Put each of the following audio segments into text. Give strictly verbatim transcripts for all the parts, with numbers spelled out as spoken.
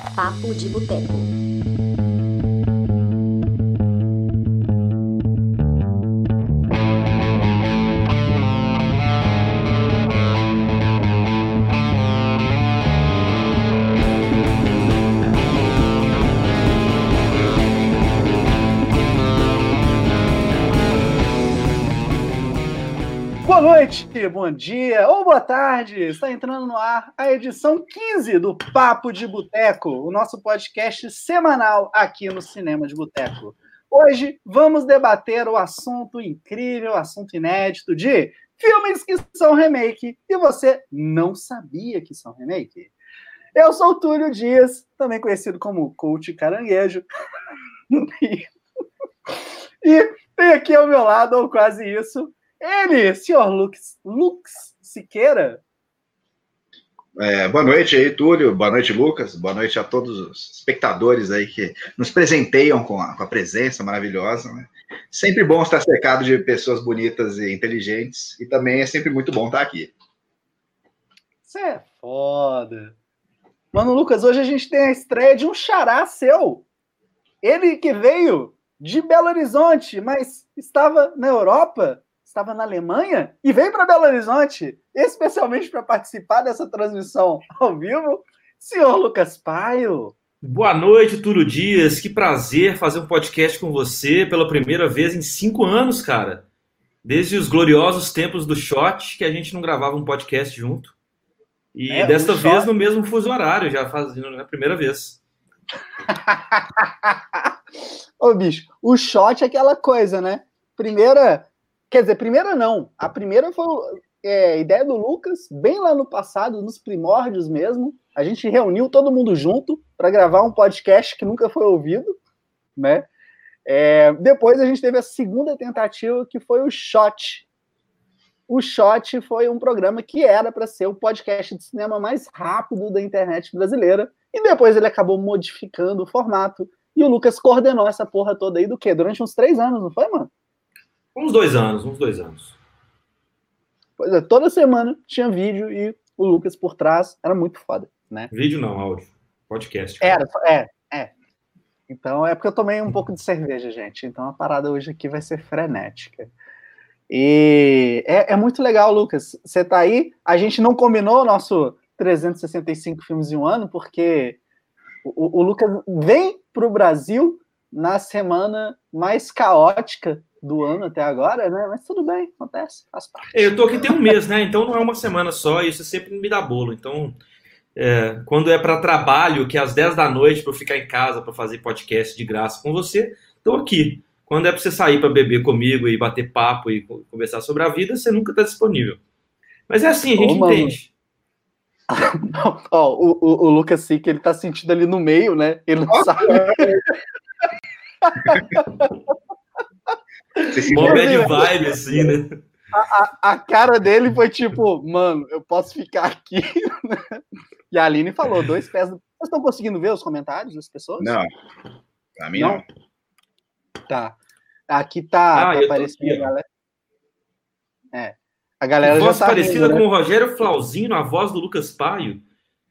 Papo de Boteco. Boa noite, bom dia ou boa tarde. Está entrando no ar a edição quinze do Papo de Boteco, o nosso podcast semanal aqui no Cinema de Boteco. Hoje vamos debater o assunto incrível, assunto inédito de filmes que são remake e você não sabia que são remake. Eu sou o Túlio Dias, também conhecido como Coach Caranguejo. E, e tem aqui ao meu lado, ou quase isso, ele, senhor Lux, Lux Siqueira. É, boa noite aí, Túlio. Boa noite, Lucas. Boa noite a todos os espectadores aí que nos presenteiam com a, com a presença maravilhosa, né? Sempre bom estar cercado de pessoas bonitas e inteligentes. E também é sempre muito bom estar aqui. Isso é foda. Mano, Lucas, hoje a gente tem a estreia de um xará seu. Ele que veio de Belo Horizonte, mas estava na Europa, estava na Alemanha e veio para Belo Horizonte, especialmente para participar dessa transmissão ao vivo, senhor Lucas Paio. Boa noite, Túlio Dias. Que prazer fazer um podcast com você pela primeira vez em cinco anos, cara. Desde os gloriosos tempos do Shot, que a gente não gravava um podcast junto. E é, desta vez shot... no mesmo fuso horário, já fazendo a primeira vez. Ô, bicho, o Shot é aquela coisa, né? Primeira... Quer dizer, primeira não. A primeira foi é, a ideia do Lucas, bem lá no passado, nos primórdios mesmo. A gente reuniu todo mundo junto para gravar um podcast que nunca foi ouvido, né? É, depois a gente teve a segunda tentativa, que foi o Shot. O Shot foi um programa que era para ser o podcast de cinema mais rápido da internet brasileira. E depois ele acabou modificando o formato. E o Lucas coordenou essa porra toda aí do quê? Durante uns três anos, não foi, mano? Uns dois anos, uns dois anos. Pois é, toda semana tinha vídeo e o Lucas por trás era muito foda, né? Vídeo não, áudio. Podcast. Cara. Era, é, é. Então é porque eu tomei um pouco de cerveja, gente. Então a parada hoje aqui vai ser frenética. E é, é muito legal, Lucas. Você tá aí. A gente não combinou o nosso trezentos e sessenta e cinco filmes em um ano, porque o, o Lucas vem pro Brasil na semana mais caótica do ano até agora, né? Mas tudo bem, acontece, faz parte. Eu tô aqui tem um mês, né? Então não é uma semana só, isso sempre me dá bolo. Então, é, quando é para trabalho, que é às dez da noite para eu ficar em casa para fazer podcast de graça com você, tô aqui. Quando é para você sair para beber comigo e bater papo e conversar sobre a vida, você nunca tá disponível. Mas é assim, a gente Ô, entende. Ó, o, o, o Lucas Sica, ele tá sentindo ali no meio, né? Ele não sabe. Uma bad vibe, assim, né? A, a, a cara dele foi tipo, mano, eu posso ficar aqui. E a Aline falou, dois pés. Vocês estão conseguindo ver os comentários das pessoas? Não. Pra mim, não. não. Tá. Aqui tá, ah, tá aparecendo a galera. É. A galera voz já tá parecida rindo, com né? o Rogério Flauzino, a voz do Lucas Paio.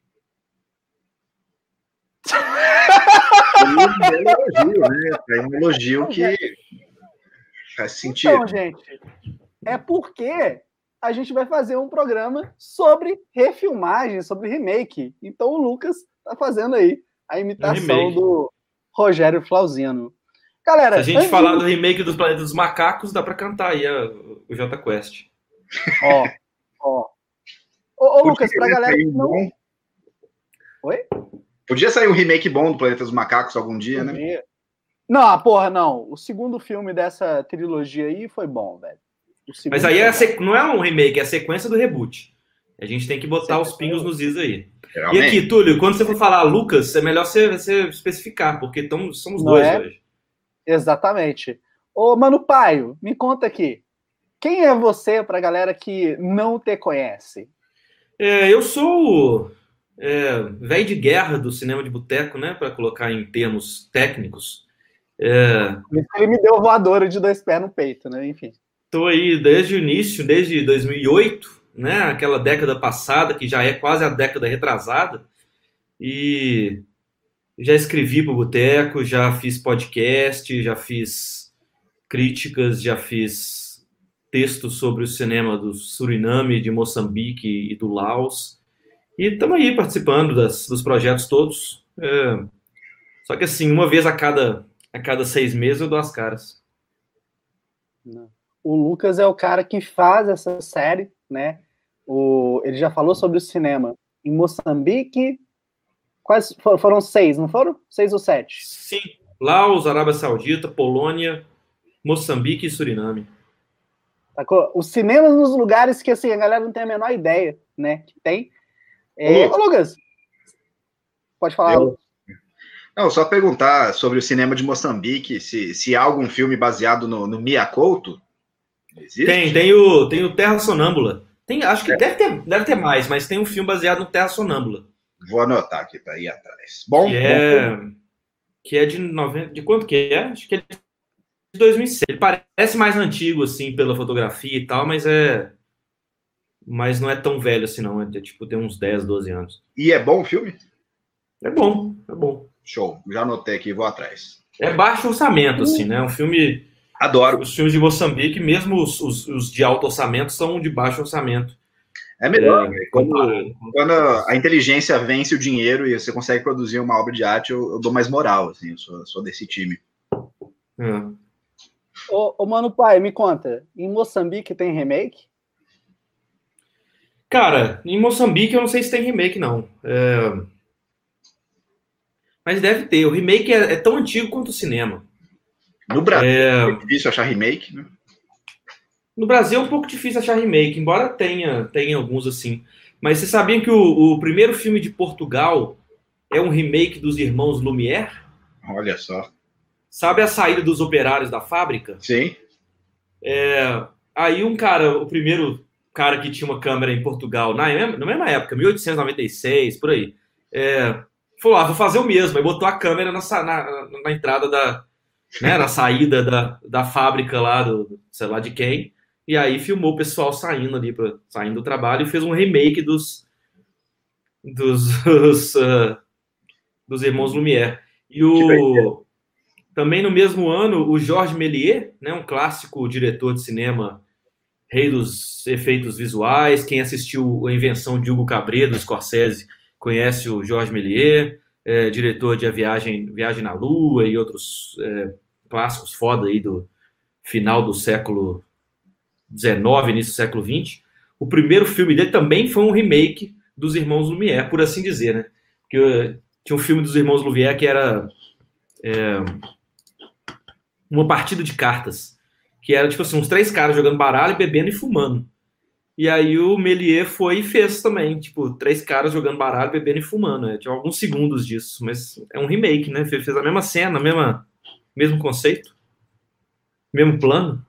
É um elogio, né? É um elogio que faz sentido. Então, gente, é porque a gente vai fazer um programa sobre refilmagem, sobre remake. Então o Lucas tá fazendo aí a imitação do Rogério Flauzino. Galera, se a gente falar do remake dos Planeta dos Macacos, dá pra cantar aí a, o Jota Quest. Ó, ó. Ô, ô Lucas, pra galera que não... Bom. Oi? Podia sair um remake bom do Planeta dos Macacos algum dia, Podia. né? Não, porra, não. O segundo filme dessa trilogia aí foi bom, velho. Mas aí é sequ... não é um remake, é a sequência do reboot. A gente tem que botar sequência os pingos nos is aí. Realmente. E aqui, Túlio, quando você for falar Lucas, é melhor você, você especificar, porque tamo, somos não dois é? hoje. Exatamente. Ô, Mano Paio, me conta aqui. Quem é você pra galera que não te conhece? É, eu sou o é, velho de guerra do cinema de boteco, né? Para colocar em termos técnicos. É... Ele me deu voadora de dois pés no peito, né? Enfim. Estou aí desde o início, desde dois mil e oito, né? Aquela década passada, que já é quase a década retrasada. E Já escrevi para o Boteco, já fiz podcast, já fiz críticas, já fiz textos sobre o cinema do Suriname, de Moçambique e do Laos. E estamos aí participando das, dos projetos todos. É, só que assim, uma vez a cada, a cada seis meses eu dou as caras. O Lucas é o cara que faz essa série, né? O, ele já falou sobre o cinema em Moçambique. Quais foram seis, não foram? Seis ou sete? Sim. Laos, Arábia Saudita, Polônia, Moçambique e Suriname. Sacou? Os cinemas nos lugares que assim, a galera não tem a menor ideia, né? Que tem. É... Ô, Lucas, pode falar. Eu... Não, só perguntar sobre o cinema de Moçambique, se, se há algum filme baseado no, no Mia Couto? Existe? Tem, tem o, tem o Terra Sonâmbula. Tem, acho que é. deve, ter, deve ter mais, mas tem um filme baseado no Terra Sonâmbula. Vou anotar aqui para ir atrás. Bom, que é, bom. Que é de noventa, de quanto que é? Acho que é de dois mil e seis. Ele parece mais antigo, assim, pela fotografia e tal, mas é... Mas não é tão velho assim, não. É, tipo, tem uns dez, doze anos. E é bom o filme? É bom, é bom. Show. Já anotei aqui, vou atrás. É baixo orçamento, assim, né? Um filme... Adoro. Os filmes de Moçambique, mesmo os, os, os de alto orçamento, são de baixo orçamento. É melhor. É, quando, quando a inteligência vence o dinheiro e você consegue produzir uma obra de arte, eu, eu dou mais moral, assim. Eu sou, sou desse time. É. Ô, ô, mano, pai, me conta. Em Moçambique tem remake? Cara, em Moçambique eu não sei se tem remake, não. É... Mas deve ter. O remake é, é tão antigo quanto o cinema. No Brasil é, é difícil achar remake, né? No Brasil é um pouco difícil achar remake, embora tenha, tenha alguns assim. Mas você sabia que o, o primeiro filme de Portugal é um remake dos Irmãos Lumière? Olha só. Sabe a saída dos operários da fábrica? Sim. É, aí um cara, o primeiro cara que tinha uma câmera em Portugal, na mesma, na mesma época, mil oitocentos e noventa e seis, por aí, é, falou, ah, vou fazer o mesmo. Aí botou a câmera na, na, na entrada da... Né, na saída da, da fábrica lá, do, sei lá de quem, e aí filmou o pessoal saindo ali, pra, saindo do trabalho, e fez um remake dos dos, dos, uh, dos Irmãos Lumière. E o, também no mesmo ano, o Georges Méliès, né, um clássico diretor de cinema, rei dos efeitos visuais, quem assistiu A Invenção de Hugo Cabret, do Scorsese, conhece o Georges Méliès, É, diretor de A Viagem, Viagem na Lua e outros é, clássicos foda aí do final do século dezenove, início do século vinte. O primeiro filme dele também foi um remake dos Irmãos Lumière, por assim dizer, né? Porque, uh, tinha um filme dos Irmãos Lumière que era é, uma partida de cartas, que era tipo assim, uns três caras jogando baralho, bebendo e fumando. E aí o Méliès foi e fez também, tipo, três caras jogando baralho, bebendo e fumando. Né? Tinha alguns segundos disso, mas é um remake, né? Fez a mesma cena, mesma, mesmo conceito, mesmo plano.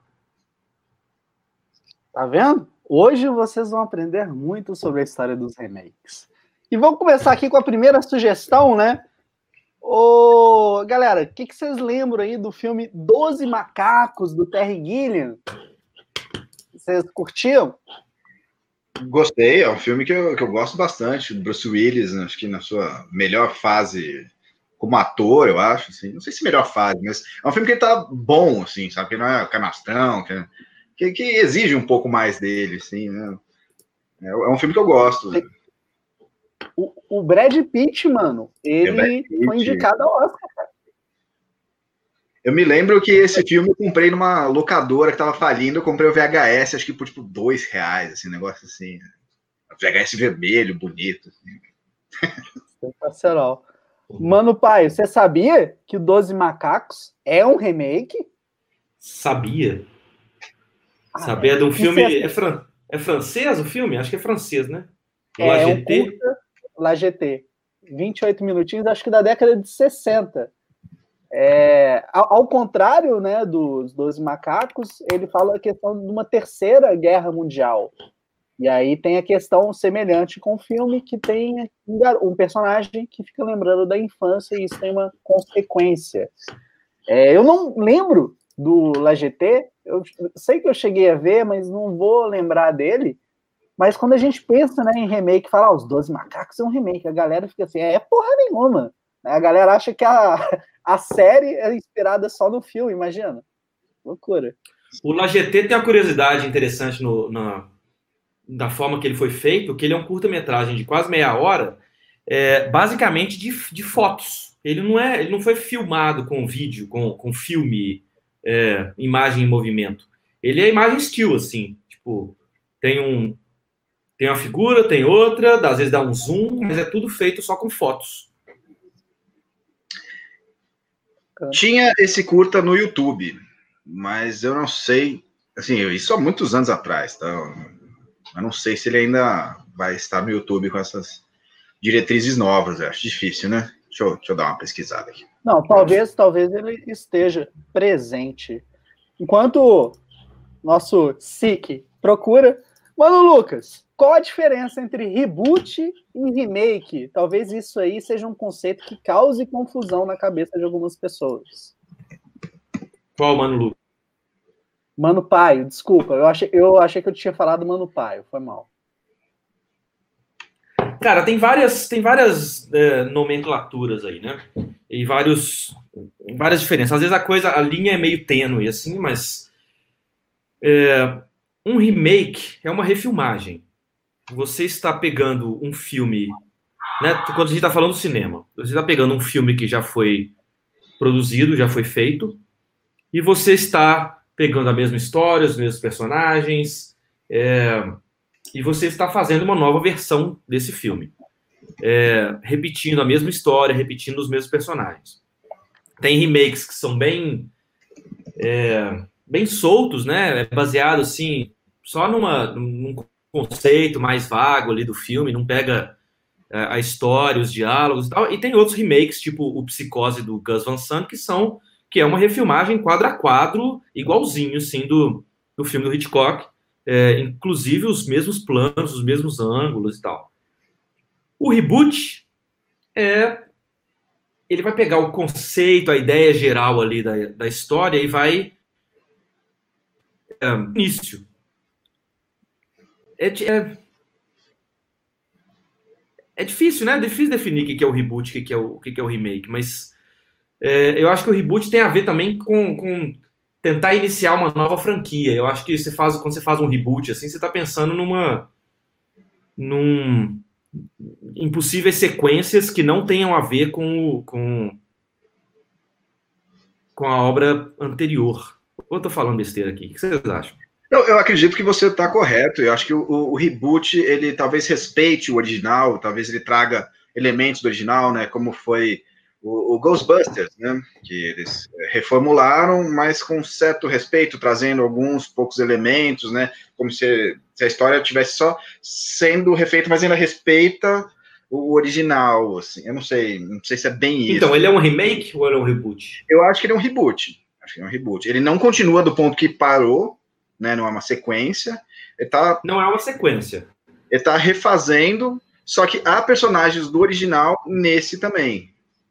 Tá vendo? Hoje vocês vão aprender muito sobre a história dos remakes. E vamos começar aqui com a primeira sugestão, né? Ô, galera, o que, que vocês lembram aí do filme Doze Macacos, do Terry Gilliam? Vocês curtiam? Gostei, é um filme que eu, que eu gosto bastante. Bruce Willis, acho que na sua melhor fase como ator, eu acho, assim, não sei se melhor fase, mas é um filme que ele tá bom, assim, sabe, que não é canastrão, que, que, que exige um pouco mais dele, assim, né? É, é um filme que eu gosto. O, o Brad Pitt, mano, ele Brad Pitt. Foi indicado ao Oscar, cara. Eu me lembro que esse filme eu comprei numa locadora que tava falindo, eu comprei o V H S, acho que por, tipo, dois reais, assim, negócio assim. V H S vermelho, bonito. Assim. Sensacional. Mano, pai, você sabia que o Doze Macacos é um remake? Sabia. Ah, sabia de um filme... É, é, fran... é francês o filme? Acho que é francês, né? É, La G T. É um curta, La G T. vinte e oito minutinhos, acho que da década de sessenta. É, ao, ao contrário, né, dos Doze Macacos, ele fala a questão de uma terceira guerra mundial. E aí tem a questão semelhante com o filme, que tem um, um personagem que fica lembrando da infância, e isso tem uma consequência. É, eu não lembro do La G T, eu sei que eu cheguei a ver, mas não vou lembrar dele. Mas quando a gente pensa, né, em remake, fala, ah, os Doze Macacos é um remake, a galera fica assim, é porra nenhuma. A galera acha que a, a série é inspirada só no filme, imagina. Loucura. O La G T tem uma curiosidade interessante no, na, da forma que ele foi feito, que ele é um curta-metragem de quase meia hora, é, basicamente de, de fotos. Ele não, é, ele não foi filmado com vídeo, com, com filme, é, imagem em movimento. Ele é imagem still, assim. Tipo, tem, um, tem uma figura, tem outra, às vezes dá um zoom, mas é tudo feito só com fotos. Tinha esse curta no YouTube, mas eu não sei, assim, isso há muitos anos atrás, tá? Eu não sei se ele ainda vai estar no YouTube com essas diretrizes novas, eu acho difícil, né? Deixa eu, deixa eu dar uma pesquisada aqui. Não, talvez, talvez ele esteja presente. Enquanto nosso S I C procura... Mano, Lucas, qual a diferença entre reboot e remake? Talvez isso aí seja um conceito que cause confusão na cabeça de algumas pessoas. Qual, Mano Lucas? Mano Paio, desculpa. Eu achei, eu achei que eu tinha falado Mano Paio. Foi mal. Cara, tem várias, tem várias é, nomenclaturas aí, né? E vários, várias diferenças. Às vezes a coisa, a linha é meio tênue, assim, mas... É, um remake é uma refilmagem. Você está pegando um filme, né? Quando a gente está falando do cinema, você está pegando um filme que já foi produzido, já foi feito, e você está pegando a mesma história, os mesmos personagens, é, e você está fazendo uma nova versão desse filme, é, repetindo a mesma história, repetindo os mesmos personagens. Tem remakes que são bem é, bem soltos, né? É baseado assim só numa, num conceito mais vago ali do filme, não pega é, a história, os diálogos e tal. E tem outros remakes, tipo o Psicose do Gus Van Sant, que são que é uma refilmagem quadro a quadro, igualzinho, assim, do, do filme do Hitchcock, é, inclusive os mesmos planos, os mesmos ângulos e tal. O reboot é ele vai pegar o conceito, a ideia geral ali da, da história e vai é, início. É, é, é difícil, né? É difícil definir o que é o reboot, o que é o, o que é o remake, mas é, eu acho que o reboot tem a ver também com, com tentar iniciar uma nova franquia. Eu acho que você faz, quando você faz um reboot, assim, você está pensando numa num, em possíveis sequências que não tenham a ver com, com, com a obra anterior. Ou eu tô falando besteira aqui? O que vocês acham? Eu, eu acredito que você está correto. Eu acho que o, o, o reboot, ele talvez respeite o original, talvez ele traga elementos do original, né? Como foi o, o Ghostbusters, né? Que eles reformularam, mas com certo respeito, trazendo alguns poucos elementos, né? Como se, se a história tivesse só sendo refeita, mas ainda respeita o original, assim. Eu não sei, não sei se é bem isso. Então, ele é um remake ou ele é um reboot? Eu acho que ele é um reboot. Acho que é um reboot. Ele não continua do ponto que parou, né, não é uma sequência. Ele tá, não é uma sequência. Ele tá refazendo, só que há personagens do original nesse também.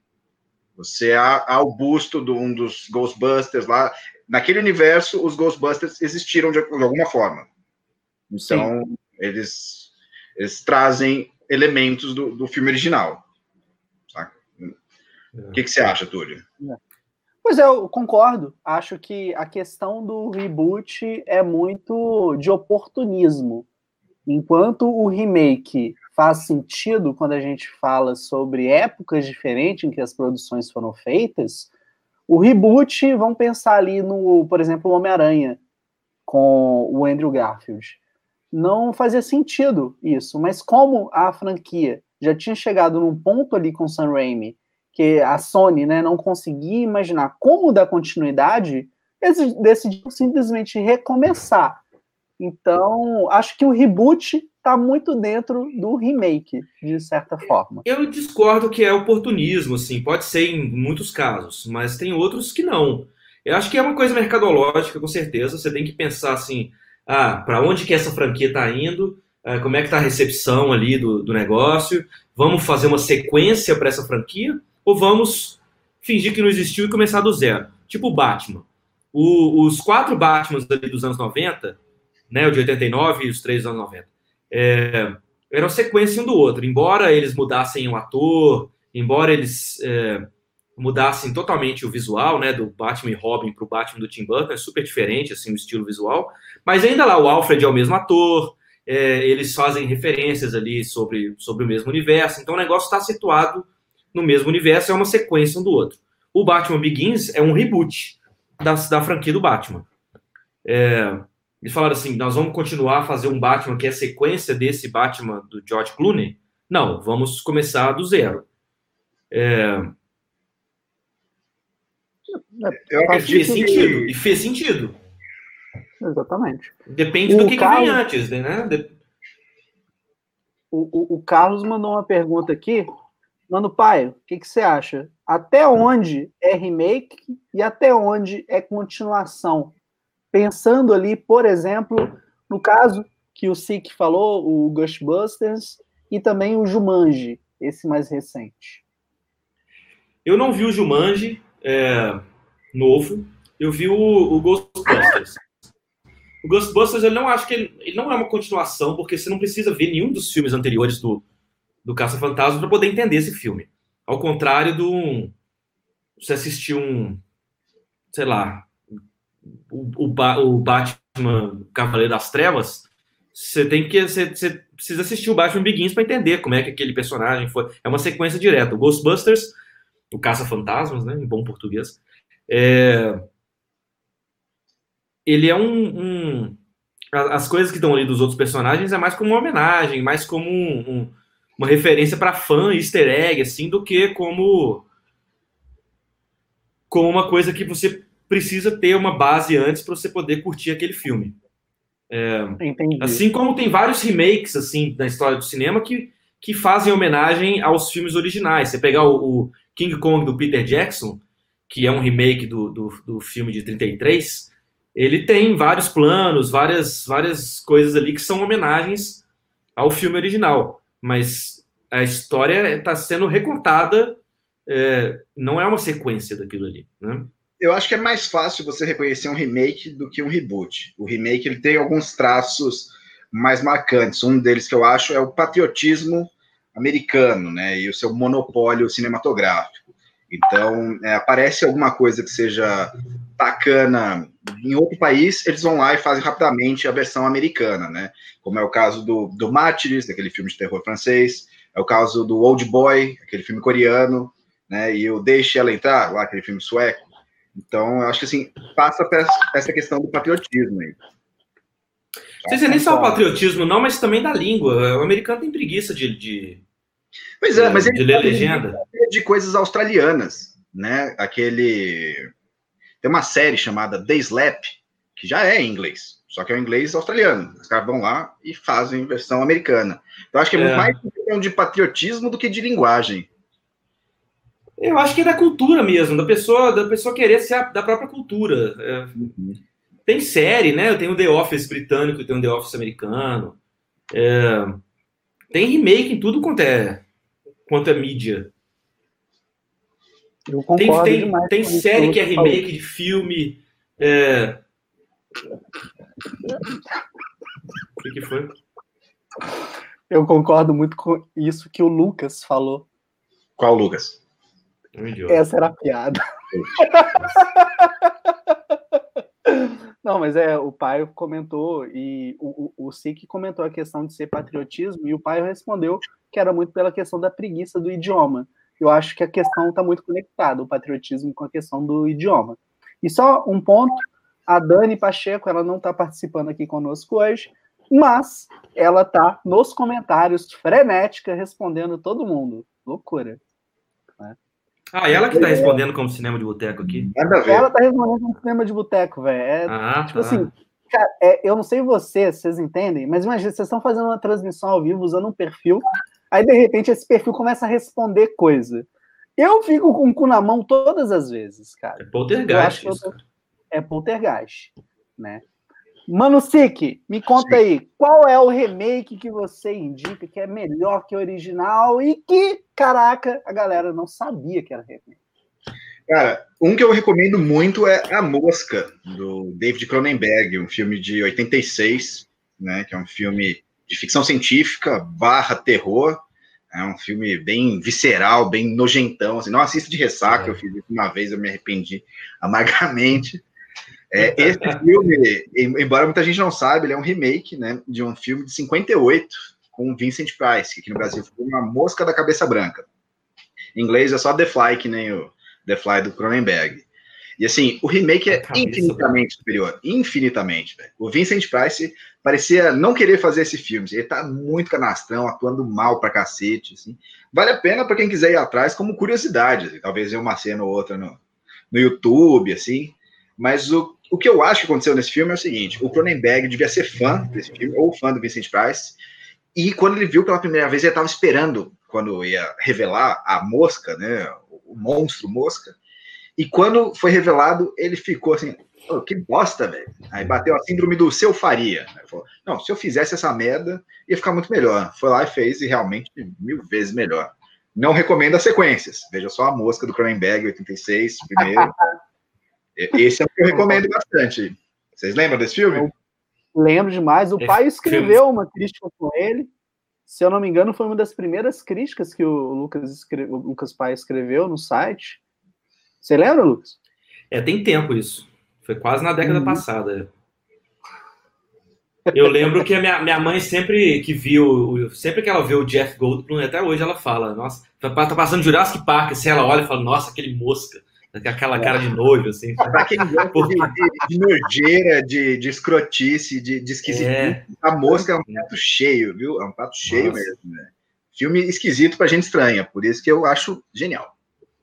Você há, há o busto de um dos Ghostbusters lá. Naquele universo, os Ghostbusters existiram de, de alguma forma. Então, eles, eles trazem elementos do, do filme original. Tá? É. O que, que você acha, Túlio? Pois é, eu concordo. Acho que a questão do reboot é muito de oportunismo. Enquanto o remake faz sentido quando a gente fala sobre épocas diferentes em que as produções foram feitas, o reboot, vamos pensar ali no, por exemplo, o Homem-Aranha com o Andrew Garfield. Não fazia sentido isso, mas como a franquia já tinha chegado num ponto ali com o Sam Raimi, que a Sony, né, não conseguia imaginar como dar continuidade, eles decidiram simplesmente recomeçar. Então, acho que o reboot está muito dentro do remake, de certa forma. Eu discordo que é oportunismo, assim, pode ser em muitos casos, mas tem outros que não. Eu acho que é uma coisa mercadológica, com certeza. Você tem que pensar assim, ah, para onde que essa franquia está indo, ah, como é que está a recepção ali do, do negócio, vamos fazer uma sequência para essa franquia, ou vamos fingir que não existiu e começar do zero? Tipo o Batman. O, os quatro Batmans ali dos anos noventa, né, o de oitenta e nove e os três dos anos noventa, é, eram sequência um do outro. Embora eles mudassem o ator embora eles é, mudassem totalmente o visual, né, do Batman e Robin para o Batman do Tim Burton, é super diferente assim, o estilo visual, mas ainda lá o Alfred é o mesmo ator, é, eles fazem referências ali sobre, sobre o mesmo universo, então o negócio está situado no mesmo universo, é uma sequência um do outro. O Batman Begins é um reboot da, da franquia do Batman. É, eles falaram assim, nós vamos continuar a fazer um Batman que é sequência desse Batman do George Clooney? Não, vamos começar do zero. É, Eu fez que... sentido, e fez sentido. Exatamente. Depende o do que, Carlos... que vem antes, né? De... O, o, o Carlos mandou uma pergunta aqui. Mano, pai, o que, que você acha? Até onde é remake e até onde é continuação? Pensando ali, por exemplo, no caso que o Sik falou, o Ghostbusters e também o Jumanji, esse mais recente. Eu não vi o Jumanji é, novo, eu vi o, o Ghostbusters. O Ghostbusters, eu não acho que ele, ele não é uma continuação, porque você não precisa ver nenhum dos filmes anteriores do, do Caça-Fantasma para poder entender esse filme. Ao contrário do... Você assistir um... Sei lá... O, o, o Batman Cavaleiro das Trevas, você tem que... Você, você precisa assistir o Batman Begins para entender como é que aquele personagem foi. É uma sequência direta. O Ghostbusters, o Caça-Fantasmas, né, em bom português, é... ele é um... um... As coisas que estão ali dos outros personagens é mais como uma homenagem, mais como um... um uma referência para fã, easter egg, assim, do que como, como uma coisa que você precisa ter uma base antes para você poder curtir aquele filme. É, assim como tem vários remakes, assim, na história do cinema que, que fazem homenagem aos filmes originais. Você pegar o, o King Kong do Peter Jackson, que é um remake do, do, do filme de trinta e três, ele tem vários planos, várias, várias coisas ali que são homenagens ao filme original. Mas a história está sendo recontada, é, não é uma sequência daquilo ali, né? Eu acho que é mais fácil você reconhecer um remake do que um reboot. O remake ele tem alguns traços mais marcantes. Um deles que eu acho é o patriotismo americano, né? E o seu monopólio cinematográfico. Então, é, aparece alguma coisa que seja bacana em outro país, eles vão lá e fazem rapidamente a versão americana, né? Como é o caso do, do Mártires, daquele filme de terror francês, é o caso do Old Boy, aquele filme coreano, né? E o Deixe Ela Entrar, lá, aquele filme sueco. Então, eu acho que, assim, passa por essa questão do patriotismo aí. Não sei se é nem só o patriotismo, não, mas também da língua. O americano tem preguiça de, de, pois é, mas de, ele de ler legenda. De coisas australianas, né? Aquele... Tem uma série chamada The Slap, que já é em inglês, só que é em inglês australiano. Os caras vão lá e fazem versão americana. Então, acho que é, é. muito mais questão de patriotismo do que de linguagem. Eu acho que é da cultura mesmo, da pessoa, da pessoa querer ser a, da própria cultura. É, uhum. Tem série, né? Tem o The Office britânico, tem o The Office americano. É, tem remake em tudo quanto é, quanto é mídia. Eu concordo tem tem, demais tem série que, que é remake falou. De filme. É... O que, que foi? Eu concordo muito com isso que o Lucas falou. Qual Lucas? Essa era a piada. Não, mas é, o Paio comentou, e o, o, o Sik comentou a questão de ser patriotismo, e o Paio respondeu que era muito pela questão da preguiça do idioma. Eu acho que a questão está muito conectada, o patriotismo com a questão do idioma. E só um ponto, a Dani Pacheco, ela não está participando aqui conosco hoje, mas ela está nos comentários, frenética, respondendo todo mundo. Loucura. Né? Ah, ela que tá respondendo como cinema de boteco aqui? Ela tá respondendo como cinema de boteco, velho. É, ah, tipo tá. assim, cara, é, eu não sei vocês, vocês entendem, mas imagina, vocês estão fazendo uma transmissão ao vivo usando um perfil, aí de repente esse perfil começa a responder coisa. Eu fico com o cu na mão todas as vezes, cara. É poltergeist. Eu tô... É poltergeist, né? Mano Sik, me conta Sim. aí, qual é o remake que você indica que é melhor que o original e que, caraca, a galera não sabia que era remake? Cara, um que eu recomendo muito é A Mosca, do David Cronenberg, um filme de oitenta e seis, né, que é um filme de ficção científica barra terror, É um filme bem visceral, bem nojentão. Assim, não assista de ressaca, é. Eu fiz isso uma vez, eu me arrependi amargamente. É, esse filme, embora muita gente não saiba, ele é um remake, né, de um filme de cinquenta e oito com Vincent Price, que aqui no Brasil foi Uma Mosca da Cabeça Branca. Em inglês é só The Fly, que nem o The Fly do Cronenberg. E assim, o remake é infinitamente superior. Infinitamente, velho. O Vincent Price parecia não querer fazer esse filme. Ele tá muito canastrão, atuando mal pra cacete. Assim. Vale a pena pra quem quiser ir atrás como curiosidade. Assim. Talvez ver uma cena ou outra no, no YouTube, assim. Mas o, o que eu acho que aconteceu nesse filme é o seguinte: o Cronenberg devia ser fã desse filme, ou fã do Vincent Price. E quando ele viu pela primeira vez, ele tava esperando, quando ia revelar a mosca, né? O monstro mosca. E quando foi revelado, ele ficou assim, oh, que bosta, velho. Aí bateu a síndrome do se eu faria. Ele falou, não, se eu fizesse essa merda, ia ficar muito melhor. Foi lá e fez, e realmente mil vezes melhor. Não recomendo as sequências. Veja só a mosca do Cronenberg, oitenta e seis, primeiro. Esse é o que eu recomendo bastante. Vocês lembram desse filme? Eu lembro demais. O pai escreveu uma crítica com ele. Se eu não me engano, foi uma das primeiras críticas que o Lucas, escreve, o Lucas Pai escreveu no site. Você lembra, Lucas? É, tem tempo isso. Foi quase na década uhum. passada. Eu lembro que a minha, minha mãe sempre que viu, sempre que ela vê o Jeff Goldblum, até hoje ela fala, nossa, tá passando Jurassic Park, assim, ela olha e fala, nossa, aquele mosca, aquela cara de nojo, assim. Pra quem gosta de, de nojeira, de, de escrotice, de, de esquisitice, é. A mosca é um prato cheio, viu? É um prato cheio nossa. Mesmo, né? Filme esquisito pra gente estranha, por isso que eu acho genial.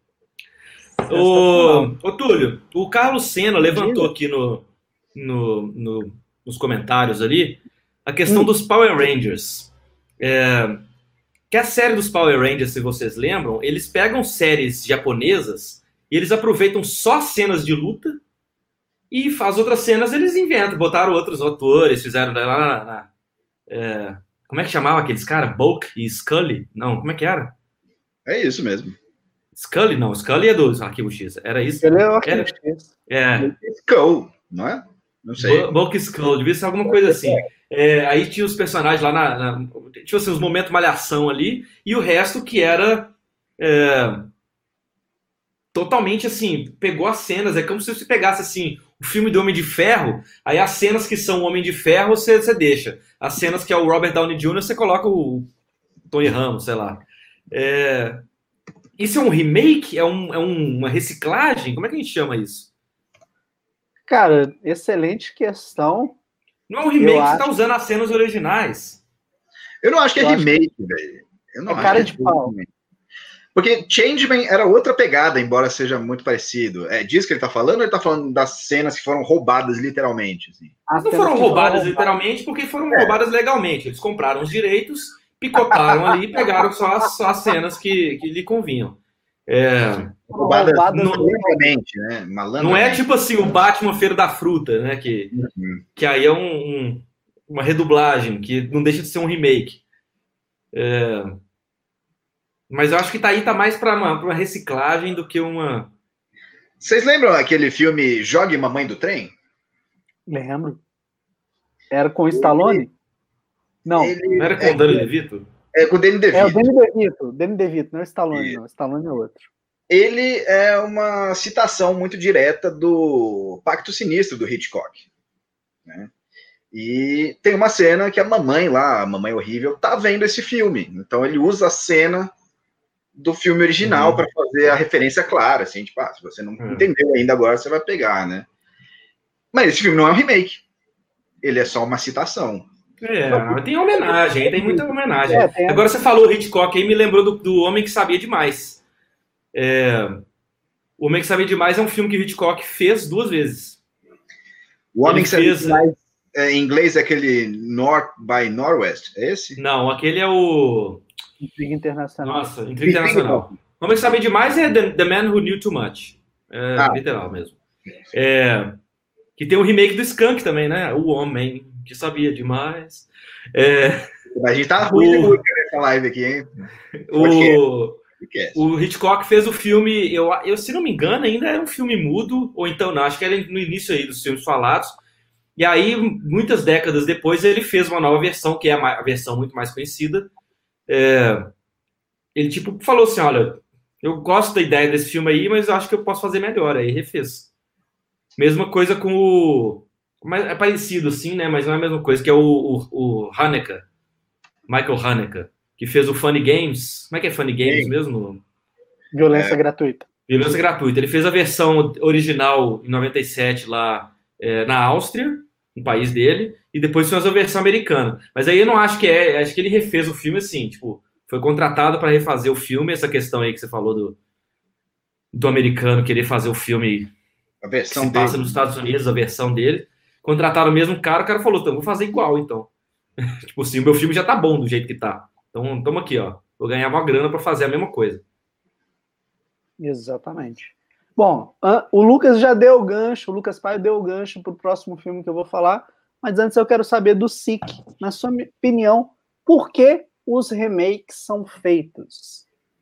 Ô, ô Túlio, o Carlos Senna levantou aqui no, no, no, nos comentários ali a questão hum. dos Power Rangers. É, que a série dos Power Rangers, se vocês lembram, eles pegam séries japonesas e eles aproveitam só cenas de luta e as outras cenas eles inventam, botaram outros atores, fizeram lá na... na é, como é que chamava aqueles caras? Bulk e Scully? Não, como é que era? É isso mesmo. Scully, não, Scully é do Arquivo X, era isso? Ele é o Arquivo X. É. Skull, não é? Não sei. Bulk Skull, devia ser alguma coisa assim. É, aí tinha os personagens lá na... na tinha assim, os momentos malhação ali, e o resto que era é, totalmente assim, pegou as cenas, é como se você pegasse assim, o filme do Homem de Ferro, aí as cenas que são o Homem de Ferro você, você deixa. As cenas que é o Robert Downey Júnior você coloca o Tony Ramos, sei lá. É... Isso é um remake? É, um, é um, uma reciclagem? Como é que a gente chama isso? Cara, excelente questão. Não é um remake, eu você acho... tá usando as cenas originais. Eu não acho que é eu remake, que... velho. Eu não é acho cara que de pau. Porque Changeman era outra pegada, embora seja muito parecido. É disso que ele tá falando ou ele tá falando das cenas que foram roubadas literalmente? Assim? As não foram roubadas foram literalmente porque foram é. roubadas legalmente. Eles compraram os direitos... picotaram ali e pegaram só as, só as cenas que, que lhe convinham. É, roubadas malandramente, né? Malandramente. Não é tipo assim o Batman Feira da Fruta, né? Que, uhum. que aí é um, um, uma redublagem, que não deixa de ser um remake. É, mas eu acho que tá aí tá mais para uma, uma reciclagem do que uma... Vocês lembram aquele filme Jogue Mamãe do Trem? Lembro. Era com o Stallone? Não. Ele não era com é, o Danny DeVito? É com o Danny DeVito. É o Danny DeVito, Danny DeVito, não é o Stallone, e... não. O Stallone é outro. Ele é uma citação muito direta do Pacto Sinistro do Hitchcock. Né? E tem uma cena que a mamãe lá, a mamãe horrível, tá vendo esse filme. Então ele usa a cena do filme original uhum. para fazer a referência clara. Assim, tipo, ah, se você não uhum. entendeu ainda agora, você vai pegar, né? Mas esse filme não é um remake. Ele é só uma citação. É, tem homenagem, tem muita homenagem. É, tem... Agora você falou Hitchcock aí, me lembrou do, do Homem que Sabia Demais. É, o Homem que Sabia Demais é um filme que o Hitchcock fez duas vezes. O Homem Ele que Sabia Demais, é, em inglês, é aquele North by Northwest, é esse? Não, aquele é o... Intriga Internacional. Nossa, Intriga Internacional. O Homem que Sabia Demais é The, The Man Who Knew Too Much. É, ah. Literal mesmo. É, que tem o remake do Skunk também, né? O Homem que Sabia Demais. É, a gente tá ruim de música nessa live aqui, hein? O, o Hitchcock fez o filme, eu, eu, se não me engano, ainda era um filme mudo, ou então não, acho que era no início aí dos filmes falados. E aí, muitas décadas depois, ele fez uma nova versão, que é a, a versão muito mais conhecida, é, ele tipo falou assim, olha, eu gosto da ideia desse filme aí, mas eu acho que eu posso fazer melhor, aí refez. Mesma coisa com o... é parecido assim, né, mas não é a mesma coisa, que é o, o, o Haneke, Michael Haneke, que fez o Funny Games. Como é que é Funny Games Sim. mesmo? Violência É. gratuita. Violência gratuita. Ele fez a versão original em noventa e sete lá é, na Áustria, no país dele, e depois fez a versão americana. Mas aí eu não acho que é, acho que ele refez o filme assim, tipo, foi contratado para refazer o filme, essa questão aí que você falou do, do americano querer fazer o filme A que versão se passa dele. nos Estados Unidos, a versão dele. Contrataram o mesmo cara, o cara falou, então, vou fazer igual, então. Tipo assim, o meu filme já tá bom do jeito que tá. Então, tamo aqui, ó. Vou ganhar uma grana para fazer a mesma coisa. Exatamente. Bom, o Lucas já deu o gancho, o Lucas Paio deu o gancho para o próximo filme que eu vou falar, mas antes eu quero saber do S I C, na sua opinião, por que os remakes são feitos?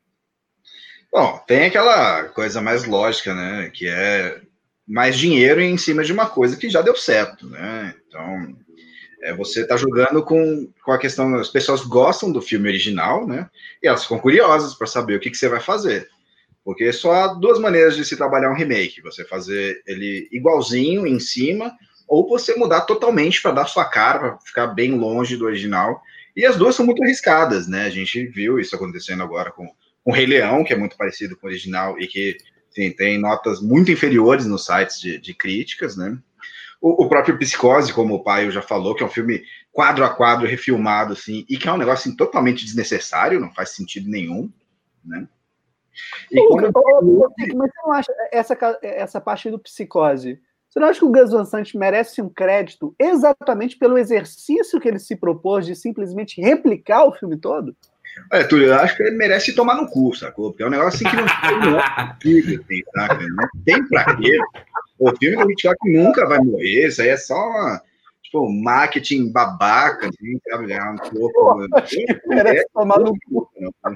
Bom, tem aquela coisa mais lógica, né, que é mais dinheiro em cima de uma coisa que já deu certo, né, então é, você está jogando com, com a questão, as pessoas gostam do filme original, né, e elas ficam curiosas para saber o que, que você vai fazer. Porque só há duas maneiras de se trabalhar um remake. Você fazer ele igualzinho, em cima, ou você mudar totalmente para dar sua cara, para ficar bem longe do original. E as duas são muito arriscadas, né? A gente viu isso acontecendo agora com o Rei Leão, que é muito parecido com o original e que sim, tem notas muito inferiores nos sites de, de críticas, né? O, o próprio Psicose, como o Paio já falou, que é um filme quadro a quadro, refilmado, assim, e que é um negócio assim, totalmente desnecessário, não faz sentido nenhum, né? E Ô, quando... ô, mas você não acha essa, essa parte do Psicose? Você não acha que o Gus Van Sant merece um crédito exatamente pelo exercício que ele se propôs de simplesmente replicar o filme todo? É, Túlio, eu acho que ele merece tomar no cu, sacou? Porque é um negócio assim que não tem sentido, assim, saca? Não tem pra quê. O filme do Hitchcock nunca vai morrer, isso aí é só uma, tipo, marketing babaca, assim, sabe? É um pouco... Merece é, tomar no cu.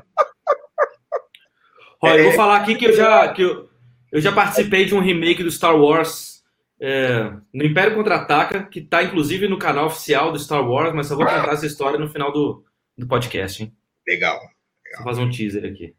Olha, eu vou falar aqui que eu já, que eu, eu já participei de um remake do Star Wars é, no Império Contra-Ataca, que está inclusive no canal oficial do Star Wars, mas só vou contar essa história no final do, do podcast, hein? Legal. Legal. Vou fazer um teaser aqui.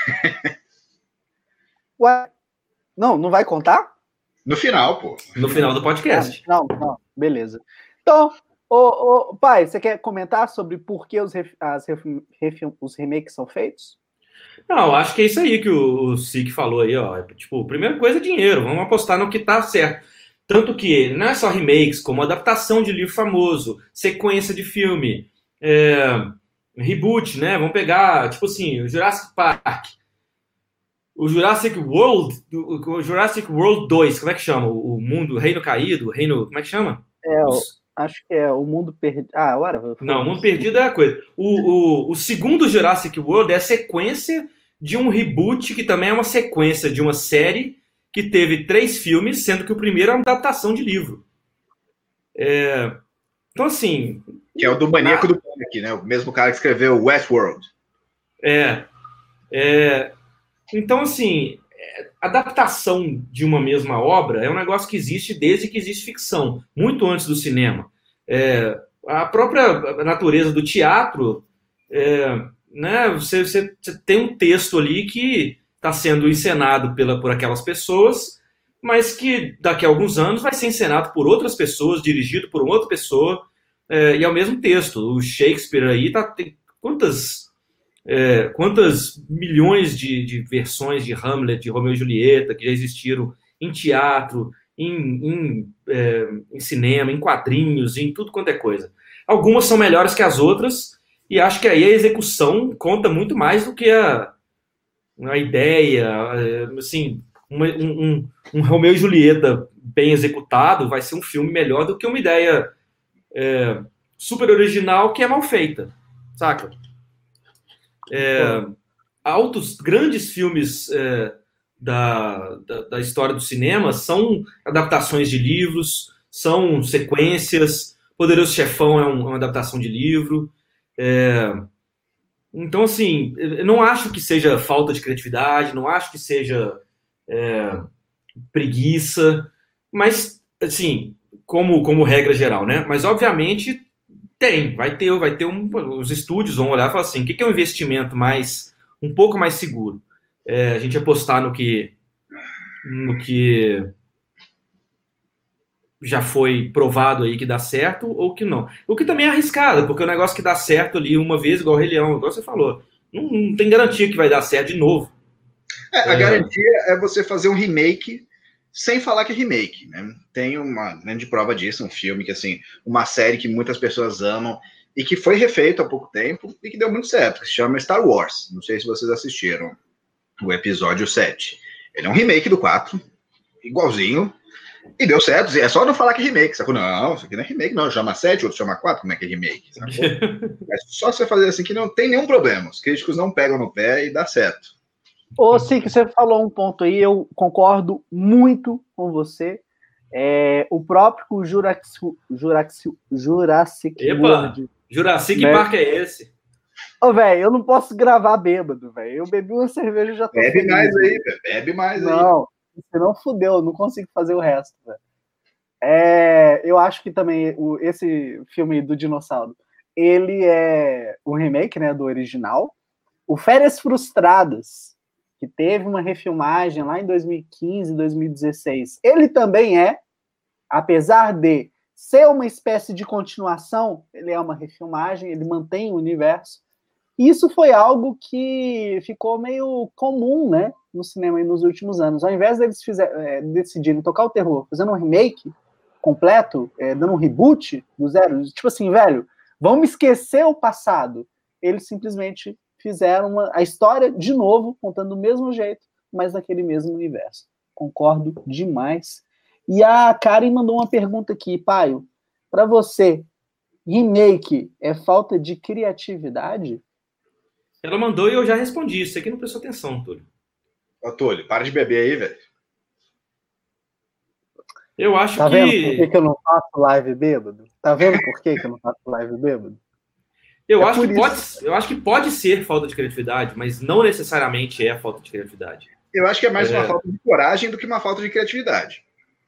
Ué? Não, não vai contar? No final, pô. No final do podcast. Não, não, não. Beleza. Então, ô, ô, pai, você quer comentar sobre por que os, ref, as ref, ref, os remakes são feitos? Não, acho que é isso aí que o, o Sick falou aí, ó. Tipo, primeira coisa é dinheiro, vamos apostar no que tá certo. Tanto que não é só remakes, como adaptação de livro famoso, sequência de filme, é, reboot, né? Vamos pegar, tipo assim, o Jurassic Park, o Jurassic World, o Jurassic World dois, como é que chama? O mundo, o Reino Caído, o Reino, como é que chama? É, Os... acho que é o Mundo Perdido. Ah, agora. Não, o Mundo Perdido é a coisa. O, o, o segundo Jurassic World é a sequência de um reboot que também é uma sequência de uma série que teve três filmes, sendo que o primeiro é uma adaptação de livro. É... Então, assim... Que é o do Maníaco na... do Parque, né? O mesmo cara que escreveu Westworld. É. é... Então, assim, adaptação de uma mesma obra é um negócio que existe desde que existe ficção, muito antes do cinema. É... A própria natureza do teatro... É... Né? Você, você, você tem um texto ali que está sendo encenado pela, por aquelas pessoas, mas que daqui a alguns anos vai ser encenado por outras pessoas, dirigido por uma outra pessoa, é, e é o mesmo texto. O Shakespeare aí tá, tem quantas, é, quantas milhões de, de versões de Hamlet, de Romeu e Julieta, que já existiram em teatro, em, em, é, em cinema, em quadrinhos, em tudo quanto é coisa. Algumas são melhores que as outras, e acho que aí a execução conta muito mais do que a, a ideia, assim, um, um, um Romeu e Julieta bem executado vai ser um filme melhor do que uma ideia é, super original que é mal feita, saca? É, altos, grandes filmes é, da, da, da história do cinema são adaptações de livros, são sequências. Poderoso Chefão é, um, é uma adaptação de livro. É, então, assim, eu não acho que seja falta de criatividade, não acho que seja é, preguiça, mas, assim, como, como regra geral, né? Mas, obviamente, tem, vai ter, vai ter um, os estúdios vão olhar e falar assim, o que é um investimento mais um pouco mais seguro. É, a gente apostar no que, no que já foi provado aí que dá certo ou que não. O que também é arriscado, porque o negócio que dá certo ali uma vez, igual o Rei Leão, igual você falou, não, não tem garantia que vai dar certo de novo. É, a é... garantia é você fazer um remake sem falar que é remake, né? Tem uma grande prova disso, um filme que, assim, uma série que muitas pessoas amam e que foi refeito há pouco tempo e que deu muito certo, que se chama Star Wars. Não sei se vocês assistiram o episódio sete. Ele é um remake do quatro, igualzinho, e deu certo. É só não falar que é remake, sacou? Não, isso aqui não é remake, não. Chama sete, outro chama quatro, como é que é remake? Sacou? É só você fazer assim que não tem nenhum problema. Os críticos não pegam no pé e dá certo. Ô, Sique, você falou um ponto aí, eu concordo muito com você. É, o próprio Jurassic, Jurassic, Jurassic Epa, World. Jurassic né? Park é esse? Ô, velho, eu não posso gravar bêbado, velho. Eu bebi uma cerveja e já tô Bebe feliz, mais véio. aí, bebe mais não, aí. Não, senão fudeu, eu não consigo fazer o resto, velho. É, eu acho que também o, esse filme do dinossauro, ele é um remake, né, do original. O Férias Frustradas, que teve uma refilmagem lá em dois mil e quinze, dois mil e dezesseis. Ele também é, apesar de ser uma espécie de continuação, ele é uma refilmagem, ele mantém o universo. E isso foi algo que ficou meio comum, né, no cinema nos últimos anos. Ao invés deles fizer, é, decidirem tocar o terror fazendo um remake completo, é, dando um reboot do zero, tipo assim, velho, vamos esquecer o passado. Eles simplesmente fizeram uma, a história de novo, contando do mesmo jeito, mas naquele mesmo universo. Concordo demais. E a Karen mandou uma pergunta aqui, Paio, para você, remake é falta de criatividade? Ela mandou e eu já respondi. Isso aqui não prestou atenção, Túlio. Ô, Túlio, para de beber aí, velho. Eu acho tá que... Tá vendo por que, que eu não faço live bêbado? Tá vendo por que, que eu não faço live bêbado? Eu, é acho que pode, eu acho que pode ser falta de criatividade, mas não necessariamente é falta de criatividade. Eu acho que é mais é... uma falta de coragem do que uma falta de criatividade.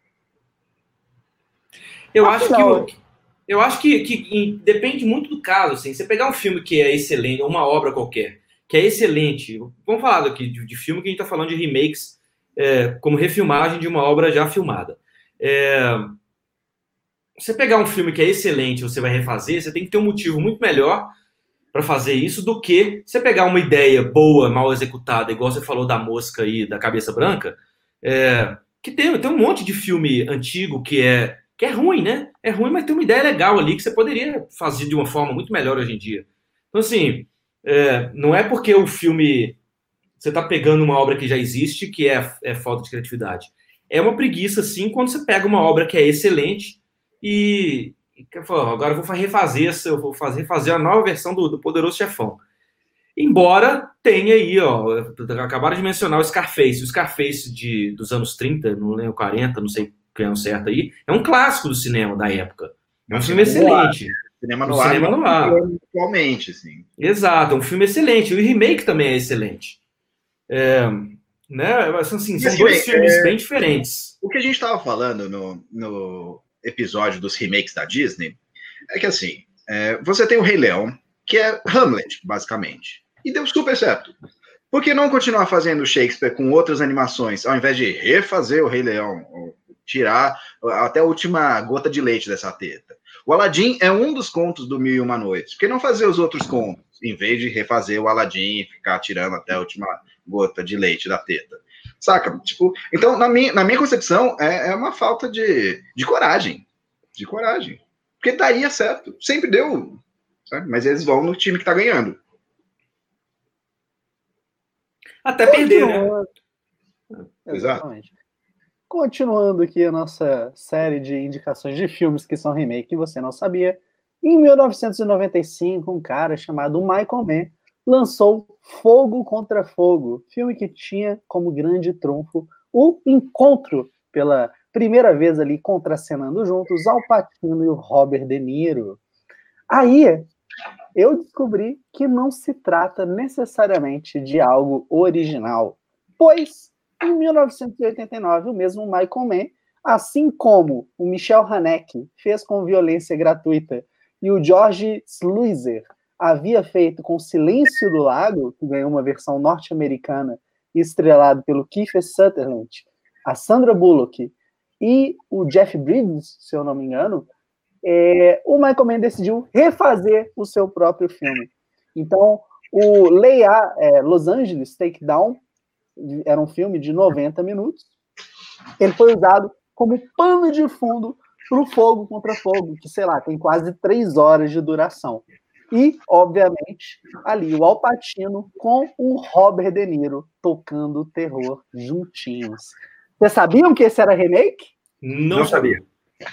Eu acho não. que... Eu acho que, que depende muito do caso. Assim. Você pegar um filme que é excelente, ou uma obra qualquer, que é excelente. Vamos falar aqui de, de filme que a gente está falando de remakes é, como refilmagem de uma obra já filmada. É, você pegar um filme que é excelente e você vai refazer, você tem que ter um motivo muito melhor para fazer isso do que você pegar uma ideia boa, mal executada, igual você falou da Mosca aí, da Cabeça Branca, é, que tem, tem um monte de filme antigo que é que é ruim, né? É ruim, mas tem uma ideia legal ali que você poderia fazer de uma forma muito melhor hoje em dia. Então, assim, é, não é porque o filme... Você está pegando uma obra que já existe que é, é falta de criatividade. É uma preguiça, sim, quando você pega uma obra que é excelente e... e agora eu vou refazer essa, eu vou fazer, refazer a nova versão do, do Poderoso Chefão. Embora tenha aí, ó... Acabaram de mencionar o Scarface. O Scarface de, dos anos trinta, não lembro, quarenta, não sei... criando certo aí, é um clássico do cinema da época. É um filme excelente. Cinema no um ar, cinema no ar. Atualmente, assim. Exato, é um filme excelente. E o remake também é excelente. É, né? Assim, são assim, dois bem, filmes é... bem diferentes. O que a gente estava falando no, no episódio dos remakes da Disney é que, assim, é, você tem o Rei Leão, que é Hamlet, basicamente. E deu super certo. Por que não continuar fazendo Shakespeare com outras animações, ao invés de refazer o Rei Leão, ou tirar até a última gota de leite dessa teta? O Aladdin é um dos contos do Mil e Uma Noites. Por que não fazer os outros contos, em vez de refazer o Aladdin e ficar tirando até a última gota de leite da teta? Saca? Tipo, então, na minha, na minha concepção, é, é uma falta de, de coragem. De coragem. Porque daria certo. Sempre deu. Sabe? Mas eles vão no time que tá ganhando. Até perder, né? Exatamente. Exato. Continuando aqui a nossa série de indicações de filmes que são remake que você não sabia, em mil novecentos e noventa e cinco, um cara chamado Michael Mann lançou Fogo contra Fogo, filme que tinha como grande trunfo o encontro pela primeira vez ali contracenando juntos Al Pacino e o Robert De Niro. Aí eu descobri que não se trata necessariamente de algo original, pois em mil novecentos e oitenta e nove, o mesmo Michael Mann, assim como o Michel Haneke fez com Violência Gratuita e o George Sluizer havia feito com Silêncio do Lago, que ganhou uma versão norte-americana, estrelado pelo Kiefer Sutherland, a Sandra Bullock e o Jeff Bridges, se eu não me engano, é, o Michael Mann decidiu refazer o seu próprio filme. Então, o Leia, é, Los Angeles Takedown era um filme de noventa minutos. Ele foi usado como pano de fundo para o Fogo contra Fogo, que, sei lá, tem quase três horas de duração. E, obviamente, ali o Al Pacino com o Robert De Niro tocando terror juntinhos. Vocês sabiam que esse era remake? Não, Não sabia.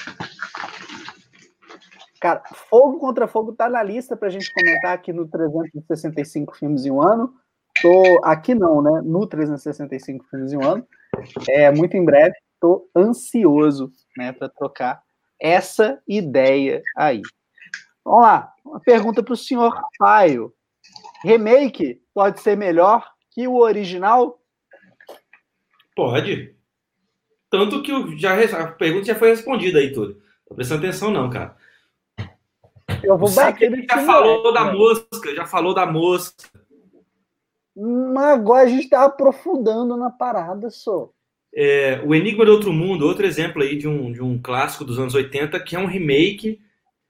Cara, Fogo contra Fogo tá na lista pra gente comentar aqui no trezentos e sessenta e cinco filmes em um ano. Tô aqui não, né? No trezentos e sessenta e cinco filmes em um ano. É, muito em breve. Tô ansioso, né, para trocar essa ideia aí. Vamos lá. Uma pergunta para o senhor Paio. Remake pode ser melhor que o original? Pode. Tanto que eu já, a pergunta já foi respondida aí, tudo. Tô prestando atenção não, cara. Eu vou bater nesse já falou da mosca, já falou da mosca. Mas agora a gente tá aprofundando na parada, só. É, o Enigma de Outro Mundo, outro exemplo aí de um, de um clássico dos anos oitenta, que é um remake.